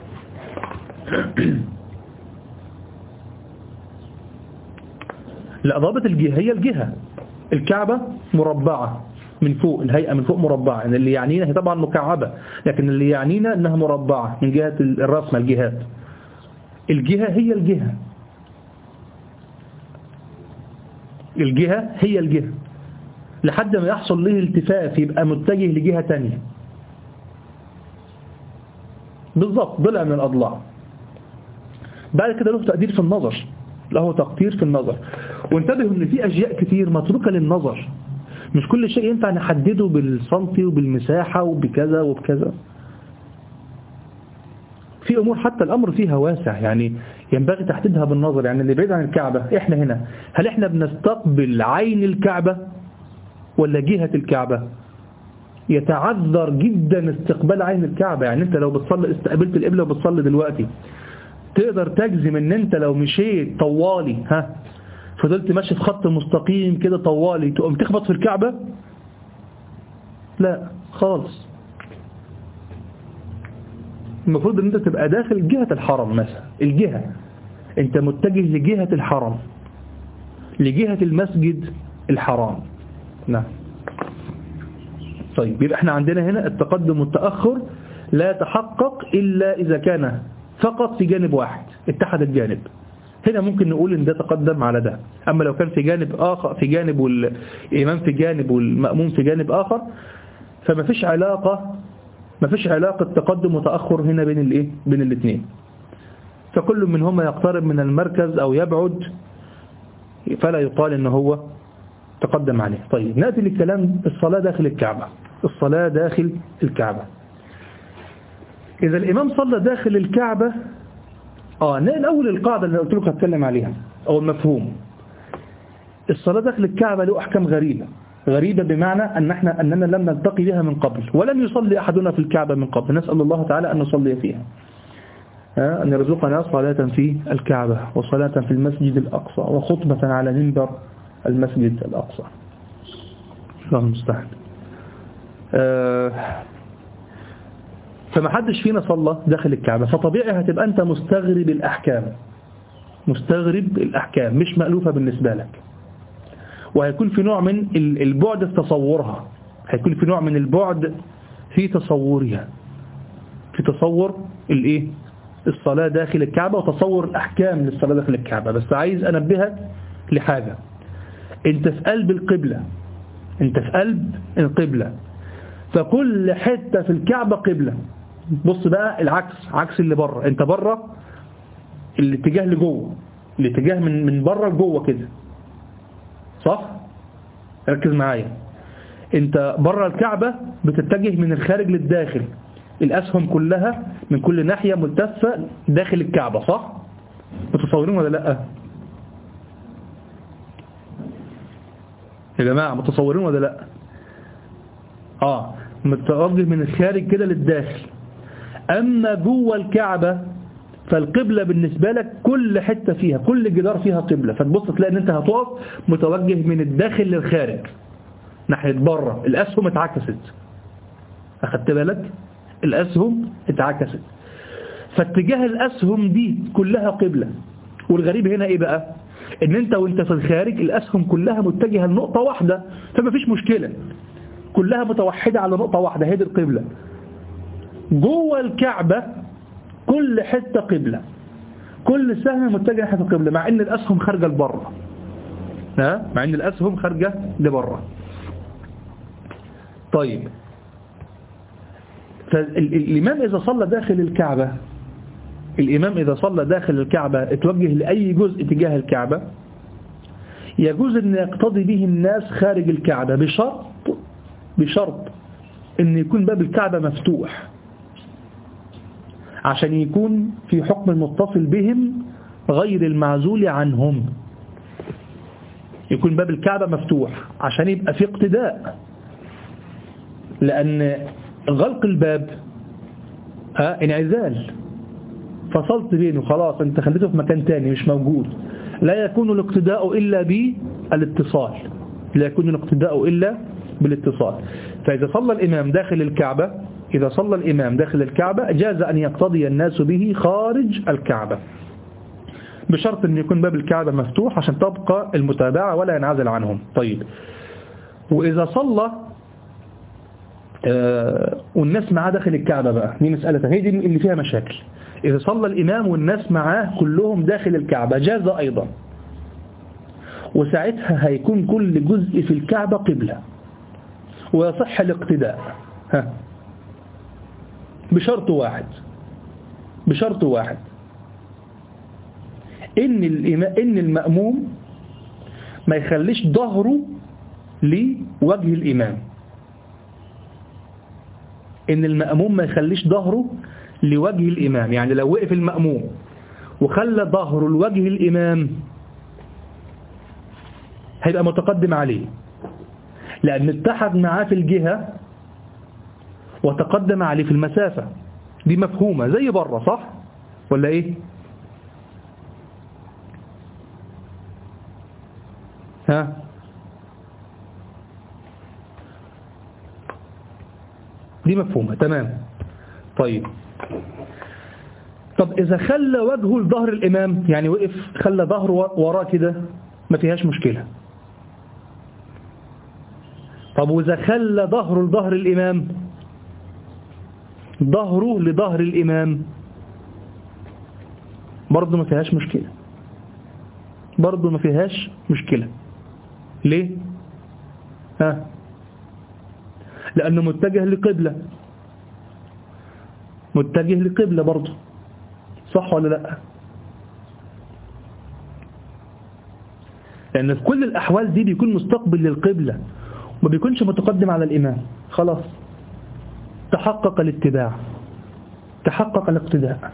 Speaker 1: لا، ضابط الجهة هي الجهة. الكعبة مربعة من فوق، الهيئة من فوق مربعة، يعني اللي يعنينا هي طبعا مكعبة، لكن اللي يعنينا انها مربعة من جهة الرسمة، الجهات. الجهة هي الجهة. الجهة هي الجهة لحد ما يحصل له التفاف يبقى متجه لجهة تانية بالضبط ضلع من الأضلاع. بعد كده له تقدير في النظر، له تقدير في النظر. وانتبهوا ان في أشياء كتير متروكة للنظر، مش كل شيء ينفع نحدده بالسنتي وبالمساحة وبكذا وبكذا. في أمور حتى الأمر فيها واسع، يعني ينبغي تحديدها بالنظر. يعني اللي بعيد عن الكعبة إحنا هنا، هل إحنا بنستقبل عين الكعبة ولا جهة الكعبة؟ يتعذر جدا استقبال عين الكعبة. يعني أنت لو بتصلي استقبلت القبلة وبتصلي دلوقتي، تقدر تجزم ان انت لو مشيت طوالي ها فضلت ماشي في خط مستقيم كده طوالي تقوم تخبط في الكعبة؟ لا خالص. المفروض ان انت تبقى داخل جهة الحرم مثلا، الجهة انت متجه لجهة الحرم، لجهة المسجد الحرام. نعم. طيب يبقى احنا عندنا هنا التقدم والتأخر لا يتحقق إلا إذا كان فقط في جانب واحد، اتحد الجانب. هنا ممكن نقول ان ده تقدم على ده. اما لو كان في جانب اخر، في جانب والامام في جانب والمأموم في جانب اخر، فما فيش علاقة ما فيش علاقة تقدم وتأخر هنا بين الايه بين الاثنين. فكل منهما يقترب من المركز او يبعد، فلا يقال ان هو تقدم عليه. طيب نأتي للكلام الصلاة داخل الكعبة. الصلاة داخل الكعبة، إذا الإمام صلى داخل الكعبة، آه الأول القاعدة اللي قلت لك هتكلم عليها أو المفهوم. الصلاة داخل الكعبة له أحكام غريبة، غريبة بمعنى أن احنا أننا لم نلتقي بها من قبل، ولم يصلي أحدنا في الكعبة من قبل. نسأل الله تعالى أن نصلي فيها، أن يرزقنا صلاة في الكعبة وصلاة في المسجد الأقصى وخطبة على منبر المسجد الأقصى. الله المستعان. آه فما حدش فينا صلى داخل الكعبة، فطبيعي هتبقى أنت مستغرب الأحكام، مستغرب الأحكام مش مألوفة بالنسبة لك، وهيكون في نوع من البعد في تصورها، هيكون في نوع من البعد في تصورها، في تصور الإيه الصلاة داخل الكعبة وتصور الأحكام للصلاة داخل الكعبة. بس عايز أنبهك لحاجة، أنت في قلب القبلة، أنت في قلب القبلة، فكل حتة في الكعبة قبلة. بص بقى العكس، عكس اللي بره، انت بره الاتجاه لجوه، الاتجاه من من بره لجوه كده، صح؟ ركز معايا، انت بره الكعبة بتتجه من الخارج للداخل، الاسهم كلها من كل ناحية ملتفة داخل الكعبة، صح؟ متصورين ولا لا يا جماعة؟ متصورين ولا لا؟ اه متوجه من الخارج كده للداخل. أما جوه الكعبة فالقبلة بالنسبة لك كل حتة فيها، كل جدار فيها قبلة، فتبص تلاقي ان انت هتقف متوجه من الداخل للخارج ناحية بره. الأسهم اتعكست، أخدت بالك؟ الأسهم اتعكست، فاتجاه الأسهم دي كلها قبلة. والغريب هنا ايه بقى؟ ان انت وانت في الخارج الأسهم كلها متجهة لنقطة واحدة، فما فيش مشكلة، كلها متوحدة على نقطة واحدة، هي دي القبلة. جوه الكعبة كل حتة قبلة، كل سهم متجه ناحية القبلة، مع ان الأسهم خارجة لبره، ها مع ان الأسهم خارجة لبره. طيب فالإمام إذا صلى داخل الكعبة، الإمام إذا صلى داخل الكعبة اتوجه لأي جزء تجاه الكعبة، يجوز أن يقتضي به الناس خارج الكعبة بشرط بشرط أن يكون باب الكعبة مفتوح، عشان يكون في حكم المتصل بهم غير المعزول عنهم. يكون باب الكعبة مفتوح عشان يبقى في اقتداء، لأن غلق الباب ها انعزال، فصلت بينه خلاص، انت خليته في مكان تاني مش موجود. لا يكون الاقتداء إلا بالاتصال، لا يكون الاقتداء إلا بالاتصال. فإذا صلى الإمام داخل الكعبة إذا صلى الإمام داخل الكعبة جاز أن يقتضي الناس به خارج الكعبة، بشرط أن يكون باب الكعبة مفتوح عشان تبقى المتابعة ولا ينعزل عنهم. طيب وإذا صلى آه والناس معاه داخل الكعبة بقى، دي مسألة هي دي اللي فيها مشاكل. إذا صلى الإمام والناس معاه كلهم داخل الكعبة جاز أيضا، وساعتها هيكون كل جزء في الكعبة قبلة ويصح الاقتداء. ها بشرط واحد بشرط واحد إن إن المأموم ما يخليش ظهره لوجه الإمام. إن المأموم ما يخليش ظهره لوجه الإمام، يعني لو وقف المأموم وخلى ظهره لوجه الإمام هيبقى متقدم عليه، لأن اتحد معاه في الجهة وتقدم عليه في المسافة. دي مفهومة زي بره، صح ولا إيه؟ ها دي مفهومة تمام. طيب طب إذا خلى وجهه لظهر الإمام، يعني وقف خلى ظهره وراه كده، ما فيهاش مشكلة. طب وإذا خلى ظهره لظهر الإمام، ظهره لظهر الإمام، برضه ما فيهاش مشكلة، برضه ما فيهاش مشكلة. ليه؟ ها لأنه متجه لقبلة، متجه لقبلة برضه، صح ولا لا؟ لأن في كل الأحوال دي بيكون مستقبل للقبلة وما بيكونش متقدم على الإمام. خلاص تحقق الاتباع، تحقق الاقتداء.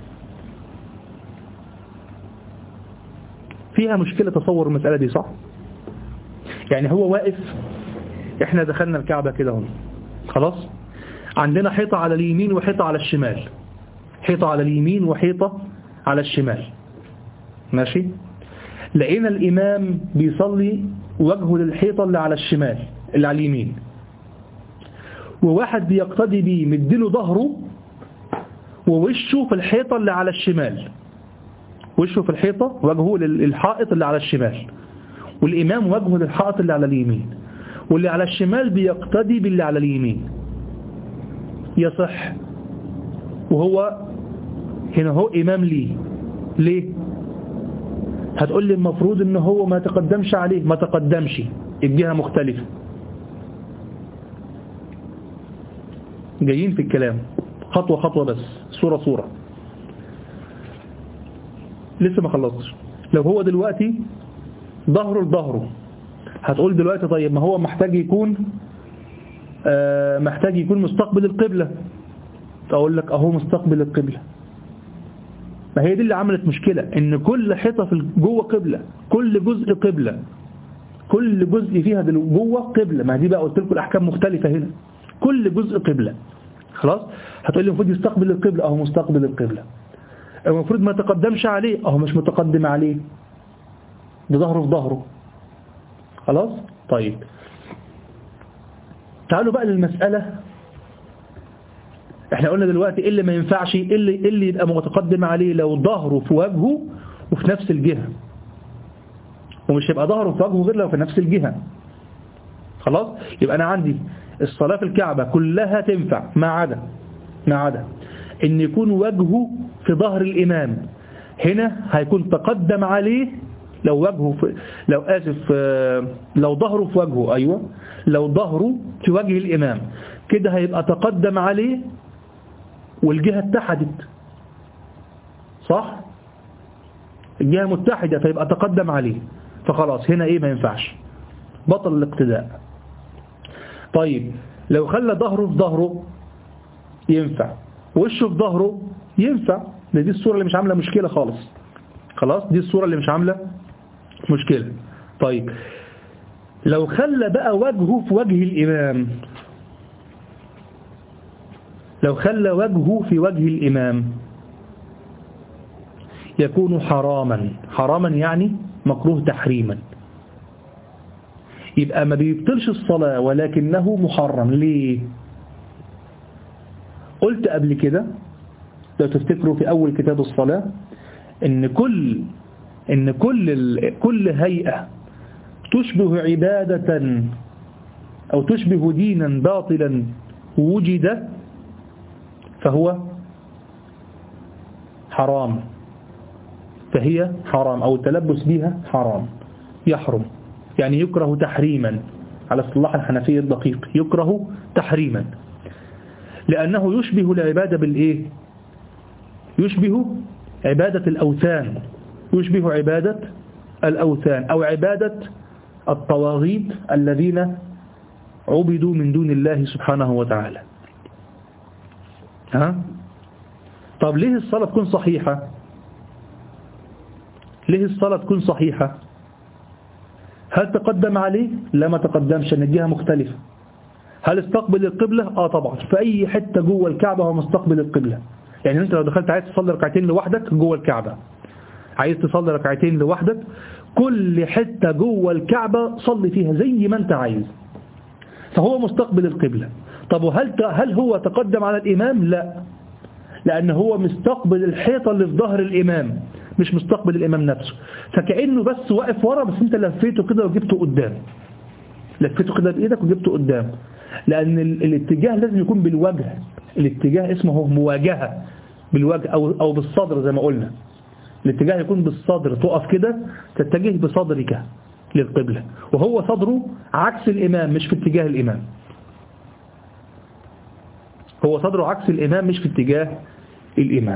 Speaker 1: فيها مشكلة تصور المسألة دي، صح؟ يعني هو واقف، احنا دخلنا الكعبة كده هون، خلاص عندنا حيطة على اليمين وحيطة على الشمال، حيطة على اليمين وحيطة على الشمال، ماشي. لقينا الإمام بيصلي وجهه للحيطة اللي على الشمال اللي على اليمين، وواحد بيقتدي بيه مديله ظهره ووشه في الحيطة اللي على الشمال، وشه في الحيطة وجهه للحائط اللي على الشمال، والإمام وجهه للحائط اللي على اليمين، واللي على الشمال بيقتدي باللي على اليمين. يصح، وهو هنا هو إمام ليه. ليه؟ هتقول لي المفروض ان هو ما تقدمش عليه، ما تقدمش، الجهة مختلفة. جايين في الكلام خطوة خطوة بس، صورة صورة، لسه ما خلصتش. لو هو دلوقتي ظهره لظهره، هتقول دلوقتي طيب ما هو محتاج يكون آه محتاج يكون مستقبل القبلة. اقول لك اهو مستقبل القبلة. ما هي دي اللي عملت مشكلة، ان كل حيطة في جوه قبلة، كل جزء قبلة، كل جزء فيها جوه قبلة. ما دي بقى قلت لكم الاحكام مختلفة هنا، كل جزء قبلة. خلاص هتقول لي المفروض يستقبل القبلة، اهو مستقبل القبلة. المفروض ما تقدمش عليه، اهو مش متقدم عليه، ده ظهره في ظهره. خلاص طيب تعالوا بقى للمسألة. احنا قلنا دلوقتي ايه اللي ما ينفعش، ايه اللي, إيه اللي يبقى متقدم عليه لو ظهره في وجهه وفي نفس الجهة، ومش يبقى ظهره في وجهه غير لو في نفس الجهة. خلاص يبقى انا عندي الصلاة في الكعبة كلها تنفع ما عدا ما عدا ان يكون وجهه في ظهر الامام. هنا هيكون تقدم عليه لو وجهه في لو اسف لو ظهره في وجهه، ايوه لو ظهره في وجه الامام كده هيبقى تقدم عليه والجهة اتحدت، صح؟ الجهة متحدة فيبقى تقدم عليه، فخلاص هنا ايه ما ينفعش، بطل الاقتداء. طيب لو خلى ظهره في ظهره ينفع، وشه في ظهره ينفع. ده دي الصورة اللي مش عاملة مشكلة خالص. خلاص دي الصورة اللي مش عاملة مشكلة. طيب لو خلى بقى وجهه في وجه الإمام، لو خلى وجهه في وجه الإمام يكون حراما. حراما يعني مكروه تحريما، يبقى ما بيبطلش الصلاة ولكنه محرم. ليه؟ قلت قبل كده لو تفتكروا في أول كتاب الصلاة إن كل إن كل كل هيئة تشبه عبادة أو تشبه دينا باطلا وجد فهو حرام، فهي حرام، أو التلبس بها حرام. يحرم، يعني يكره تحريما على اصطلاح الحنفية الدقيق، يكره تحريما لأنه يشبه العبادة بالإيه؟ يشبه عبادة الأوثان، يشبه عبادة الأوثان أو عبادة الطواغيت الذين عبدوا من دون الله سبحانه وتعالى. ها؟ طب ليه الصلاة تكون صحيحة؟ ليه الصلاة تكون صحيحة؟ هل تقدم عليه؟ لا ما تقدمش، ان الجهة مختلفة. هل استقبل القبلة؟ اه طبعا، في اي حتة جوه الكعبة هو مستقبل القبلة. يعني انت لو دخلت عايز تصلي ركعتين لوحدك جوه الكعبة، عايز تصلي ركعتين لوحدك، كل حتة جوه الكعبة صلي فيها زي ما انت عايز، فهو مستقبل القبلة. طب وهل هل هو تقدم على الإمام؟ لا، لأن هو مستقبل الحيطة اللي في ظهر الإمام، مش مستقبل الإمام نفسه. فكأنه بس واقف ورا، بس انت لفيته كده وجبته قدام، لفيته كده بإيدك وجبته قدام، لأن الاتجاه لازم يكون بالوجه. الاتجاه اسمه مواجهة بالوجه أو أو بالصدر زي ما قلنا. الاتجاه يكون بالصدر، تقف كده تتجه بصدرك للقبلة، وهو صدره عكس الإمام مش في اتجاه الإمام. هو صدره عكس الإمام مش في اتجاه الإمام.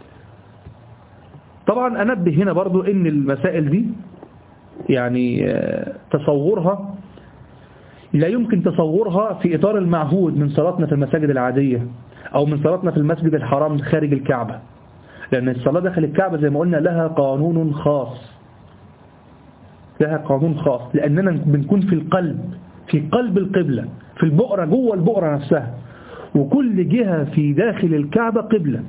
Speaker 1: طبعا أنبه هنا برضو إن المسائل دي يعني تصورها لا يمكن تصورها في إطار المعهود من صلاتنا في المساجد العادية أو من صلاتنا في المسجد الحرام خارج الكعبة، لأن الصلاة داخل الكعبة زي ما قلنا لها قانون خاص، لها قانون خاص، لأننا بنكون في القلب، في قلب القبلة، في البؤرة، جوه البؤرة نفسها، وكل جهة في داخل الكعبة قبلة.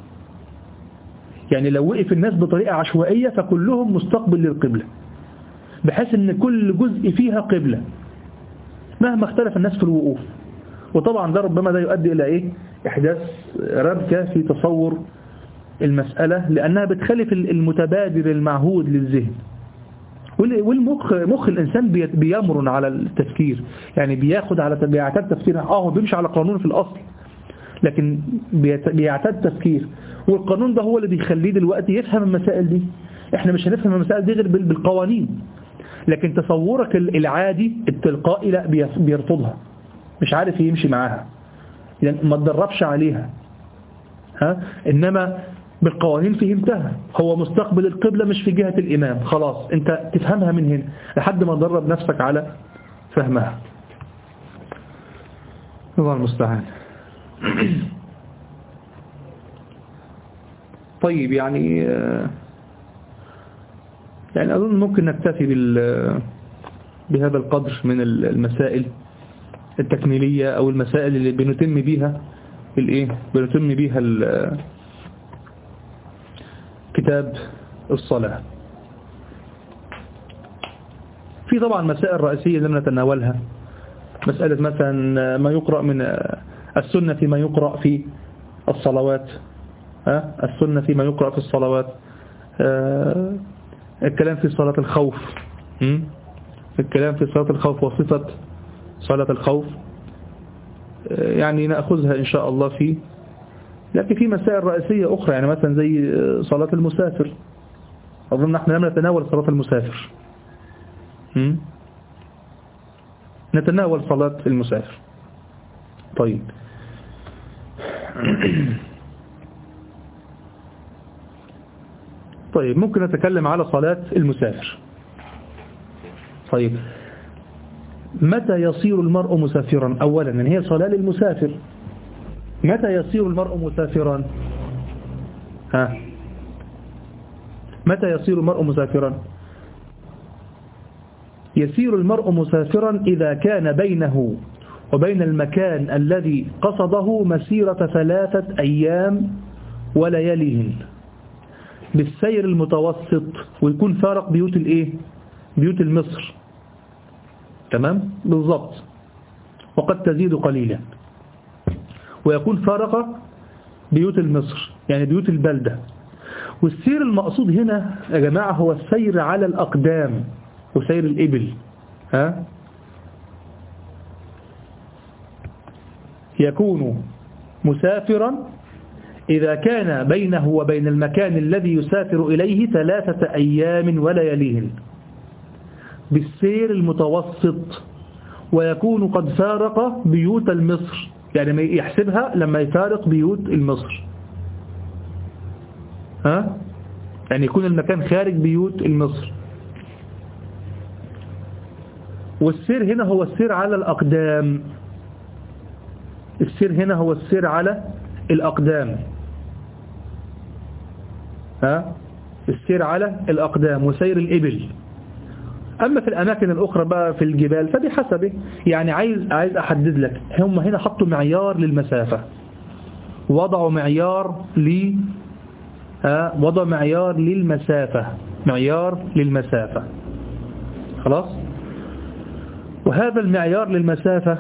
Speaker 1: يعني لو وقف الناس بطريقة عشوائية فكلهم مستقبل للقبلة، بحيث ان كل جزء فيها قبلة مهما اختلف الناس في الوقوف. وطبعا ده ربما ده يؤدي الى ايه؟ احداث ربكة في تصور المسألة، لانها بتخالف المتبادر المعهود للذهن. والمخ مخ الانسان بيمرن على التفكير، يعني بياخد على بيعتاد تفكير. اه هو بيمشي على قانون في الاصل، لكن بيعتاد تفكير، والقانون ده هو اللي بيخليه دلوقتي يفهم المسائل دي. احنا مش هنفهم المسائل دي غير بالقوانين، لكن تصورك العادي التلقائي لا بيرفضها، مش عارف يمشي معاها، يعني ما تدربش عليها. ها؟ انما بالقوانين فهمتها، هو مستقبل القبلة مش في جهة الإمام، خلاص انت تفهمها من هنا لحد ما تدرب نفسك على فهمها. الله المستعان. طيب يعني يعني أظن ممكن نكتفي بهذا القدر من المسائل التكميلية أو المسائل اللي بنتم بيها الإيه بنتم بيها كتاب الصلاة. في طبعا مسائل رئيسية لم نتناولها، مسألة مثلا ما يقرأ من السنة فيما يقرأ في الصلوات، ها السنة فيما يقرأ في الصلوات، الكلام في صلاة الخوف، الكلام في صلاة الخوف وصفة صلاة الخوف، يعني نأخذها إن شاء الله فيه. لكن في مسائل رئيسية أخرى، يعني مثلا زي صلاة المسافر، أظن نحن لم نتناول صلاة المسافر، نتناول صلاة المسافر. طيب طيب ممكن نتكلم على صلاة المسافر. طيب متى يصير المرء مسافرا؟ أولا من هي صلاة للمسافر، متى يصير المرء مسافرا؟ ها متى يصير المرء مسافرا؟ يصير المرء مسافرا إذا كان بينه وبين المكان الذي قصده مسيرة ثلاثة أيام ولياليهن بالسير المتوسط، ويكون فارق بيوت الايه بيوت المصر، تمام بالضبط، وقد تزيد قليلا، ويكون فارق بيوت المصر يعني بيوت البلدة. والسير المقصود هنا يا جماعة هو السير على الأقدام وسير الإبل. ها يكون مسافرا إذا كان بينه وبين المكان الذي يسافر إليه ثلاثة أيام ولياليهن. بالسير المتوسط ويكون قد فارق بيوت المصر، يعني يحسبها لما يفارق بيوت المصر، ها؟ يعني يكون المكان خارج بيوت المصر. والسير هنا هو السير على الأقدام، السير هنا هو السير على الأقدام، ها؟ السير على الأقدام وسير الإبل. أما في الأماكن الأخرى بقى في الجبال فبحسبه، يعني عايز عايز أحدد لك، هم هنا حطوا معيار للمسافة، وضعوا معيار ل ها وضع معيار للمسافة، معيار للمسافة، خلاص. وهذا المعيار للمسافة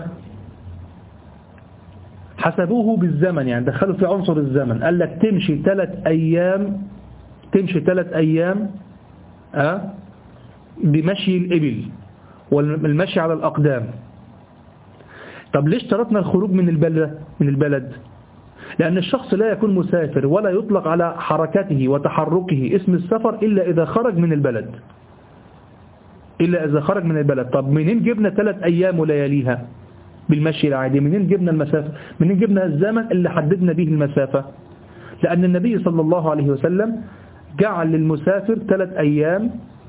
Speaker 1: حسبوه بالزمن، يعني دخلوا في عنصر الزمن، قال لك تمشي ثلاث أيام، تمشي ثلاث أيام أه بمشي الإبل والمشي على الأقدام. طب ليش اشترطنا الخروج من البلد من البلد؟ لأن الشخص لا يكون مسافر ولا يطلق على حركته وتحركه اسم السفر إلا إذا خرج من البلد، إلا إذا خرج من البلد. طب منين جبنا ثلاث أيام ولياليها بالمشي العادي؟ منين جبنا المسافة؟ منين جبنا الزمن اللي حددنا به المسافة؟ لأن النبي صلى الله عليه وسلم جعل للمسافر ثلاث أيام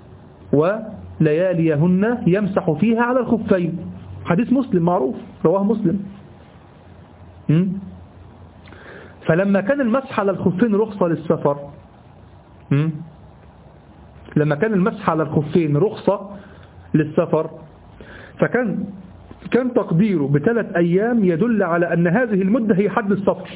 Speaker 1: ولياليهن يمسح فيها على الخفين، حديث مسلم معروف، رواه مسلم. م? فلما كان المسح على الخفين رخصة للسفر، م? لما كان المسح على الخفين رخصة للسفر، فكان كان تقديره بثلاث أيام يدل على أن هذه المدة هي حد السفر.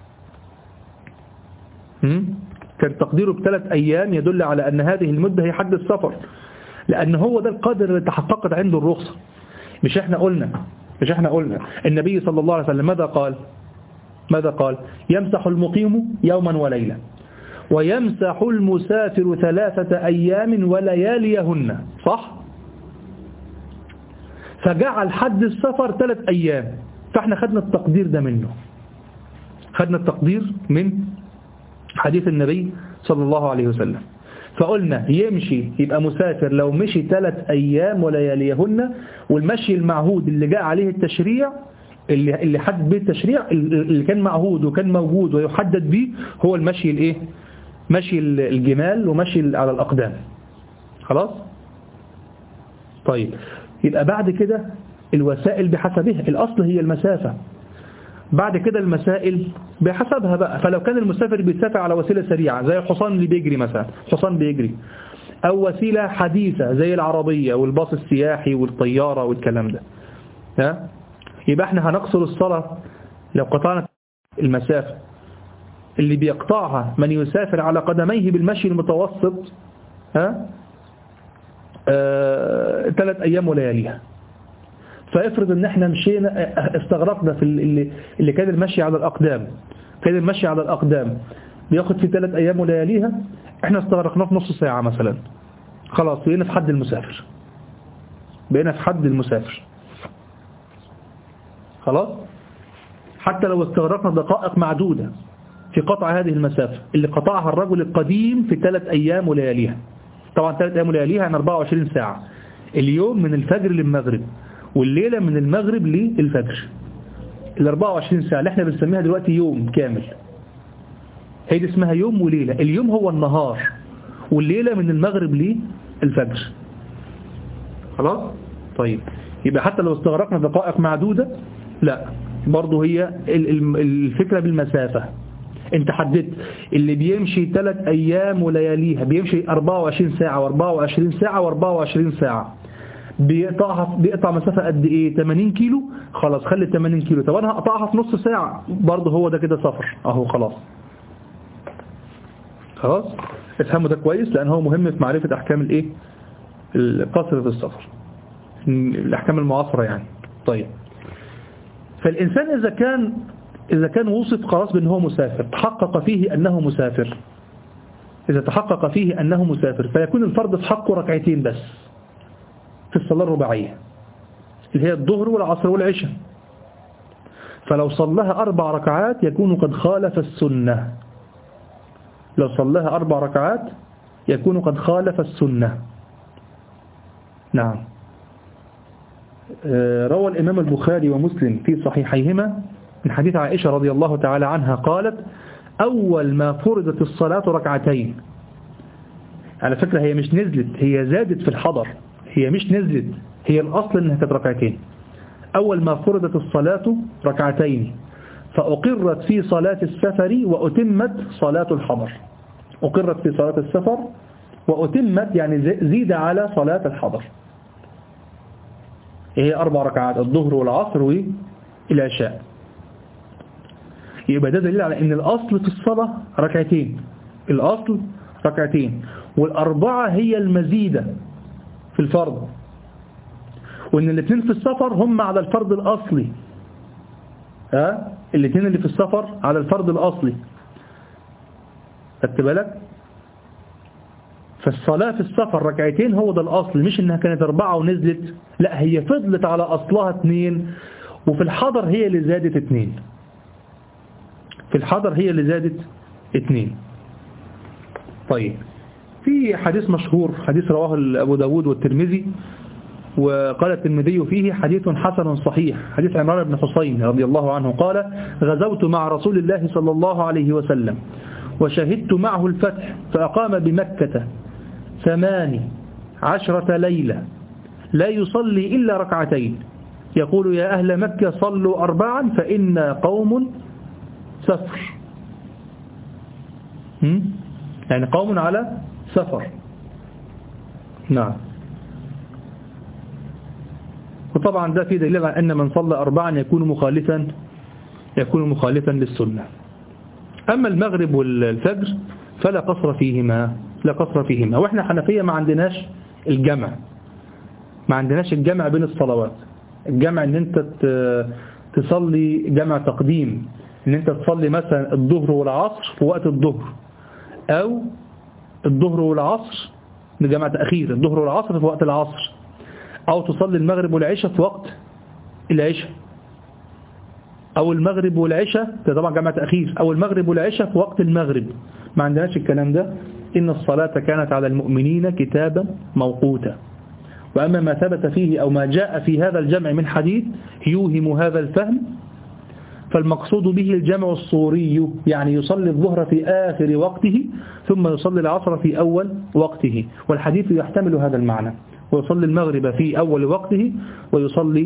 Speaker 1: م? كان تقديره بثلاث أيام يدل على أن هذه المدة هي حد السفر، لأن هو ده القدر اللي تحققت عنده الرخصة. مش احنا قلنا مش احنا قلنا النبي صلى الله عليه وسلم ماذا قال؟ ماذا قال؟ يمسح المقيم يوما وليلة ويمسح المسافر ثلاثة أيام ولياليهن، صح؟ فجعل حد السفر ثلاث أيام، فاحنا خدنا التقدير ده منه، خدنا التقدير من حديث النبي صلى الله عليه وسلم. فقلنا يمشي يبقى مسافر لو مشي ثلاث أيام ولياليهن، والمشي المعهود اللي جاء عليه التشريع، اللي اللي حدد به التشريع، اللي كان معهود وكان موجود ويحدد به، هو المشي الايه؟ مشي الجمال ومشي على الأقدام. خلاص؟ طيب يبقى بعد كده الوسائل بحسبها، الأصل هي المسافة، بعد كده المسائل بحسبها بقى. فلو كان المسافر بيسافر على وسيلة سريعة زي الحصان اللي بيجري مثلا، حصان بيجري، أو وسيلة حديثة زي العربية والباص السياحي والطيارة والكلام ده، ها؟ يبقى احنا هنقصر الصلاة لو قطعنا المسافة اللي بيقطعها من يسافر على قدميه بالمشي المتوسط، ها آه، ثلاث أيام ولياليها. فافرض ان احنا مشينا استغرقنا في اللي, اللي كان المشي على الأقدام، كان المشي على الأقدام بياخد في ثلاث أيام ولياليها، احنا استغرقناه في نص ساعة مثلا، خلاص بقينا في حد المسافر، بقينا في حد المسافر، خلاص. حتى لو استغرقنا دقائق معدودة في قطع هذه المسافة اللي قطعها الرجل القديم في ثلاث أيام ولياليها. طبعا ثلاث أيام ولياليها يعني أربعة وعشرين ساعة، اليوم من الفجر للمغرب والليلة من المغرب للفجر، ال أربعة وعشرين ساعة اللي احنا بنسميها دلوقتي يوم كامل، هي دي اسمها يوم وليلة. اليوم هو النهار والليلة من المغرب للفجر، خلاص. طيب يبقى حتى لو استغرقنا دقائق معدودة لا، برضه هي الفكرة بالمسافة. انت حددت اللي بيمشي ثلاث ايام ولياليها بيمشي أربعة وعشرين ساعة وأربعة وعشرين ساعة وأربعة وعشرين ساعة، بيقطعها بيقطع مسافة قد ايه؟ ثمانين كيلو، خلاص خلي ثمانين كيلو. طب انا هقطعها في نص ساعة، برضه هو ده كده سفر اهو، خلاص خلاص. افهموا ده كويس لان هو مهم في معرفة احكام الايه؟ القصر في السفر، الاحكام المعاصرة يعني. طيب فالانسان اذا كان إذا كان وصف خلاص بأنه مسافر، تحقق فيه أنه مسافر، إذا تحقق فيه أنه مسافر فيكون الفرض في حقه ركعتين بس في الصلاة الرباعية اللي هي الظهر والعصر والعشاء. فلو صلىها أربع ركعات يكون قد خالف السنة، لو صلىها أربع ركعات يكون قد خالف السنة، نعم. روى الإمام البخاري ومسلم في صحيحيهما من حديث عائشة رضي الله تعالى عنها قالت أول ما فرضت الصلاة ركعتين. على فكرة هي مش نزلت، هي زادت في الحضر، هي مش نزلت، هي الأصل أنها كانت ركعتين. أول ما فرضت الصلاة ركعتين فأقرت في صلاة السفر وأتمت صلاة الحضر. أقرت في صلاة السفر وأتمت يعني زيد على صلاة الحضر. هي أربع ركعات، الظهر والعصر والعشاء. يبقى ده دليل على أن الأصل في الصلاة ركعتين، الأصل ركعتين، والأربعة هي المزيدة في الفرض، وأن الاثنين في السفر هم على الفرض الأصلي. ها الاثنين اللي في السفر على الفرض الأصلي. خدت بالك؟ فالصلاة في السفر ركعتين هو ده الأصل، مش إنها كانت أربعة ونزلت، لا هي فضلت على أصلها اثنين، وفي الحضر هي اللي زادت اثنين. في الحضر هي اللي زادت اثنين. طيب في حديث مشهور، حديث رواه أبو داود والترمذي، وقال الترمذي فيه حديث حسن صحيح، حديث عمران بن حسين رضي الله عنه قال غزوت مع رسول الله صلى الله عليه وسلم وشهدت معه الفتح فأقام بمكة ثماني عشرة ليلة لا يصلي إلا ركعتين يقول يا أهل مكة صلوا أربعا فإنا قوم سفر. يعني قوم على سفر. نعم. وطبعا ده في دليل على أن من صلى أربعا يكون مخالفا يكون مخالفا للسنة. أما المغرب والفجر فلا قصر فيهما، لا قصر فيهما. وإحنا حنفية ما عندناش الجمع، ما عندناش الجمع بين الصلوات. الجمع ان انت تصلي جمع تقديم، ان انت تصلي مثلا الظهر والعصر في وقت الظهر، او الظهر والعصر بجمع تأخير، الظهر والعصر في وقت العصر، او تصلي المغرب والعشاء في وقت العشاء، او المغرب والعشاء ده طبعا جمع تأخير، او المغرب والعشاء في وقت المغرب. ما عندناش الكلام ده. إن الصلاة كانت على المؤمنين كتابا موقوتا. وأما ما ثبت فيه أو ما جاء في هذا الجمع من حديث يوهم هذا الفهم فالمقصود به الجمع الصوري، يعني يصلي الظهر في آخر وقته ثم يصلي العصر في أول وقته، والحديث يحتمل هذا المعنى، ويصلي المغرب في أول وقته ويصلي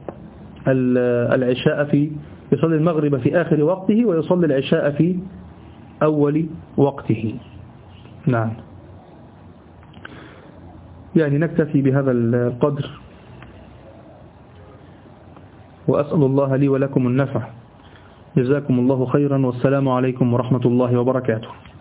Speaker 1: العشاء في يصلي المغرب في آخر وقته ويصلي العشاء في أول وقته. نعم. يعني نكتفي بهذا القدر، وأسأل الله لي ولكم النفع. جزاكم الله خيرا، والسلام عليكم ورحمة الله وبركاته.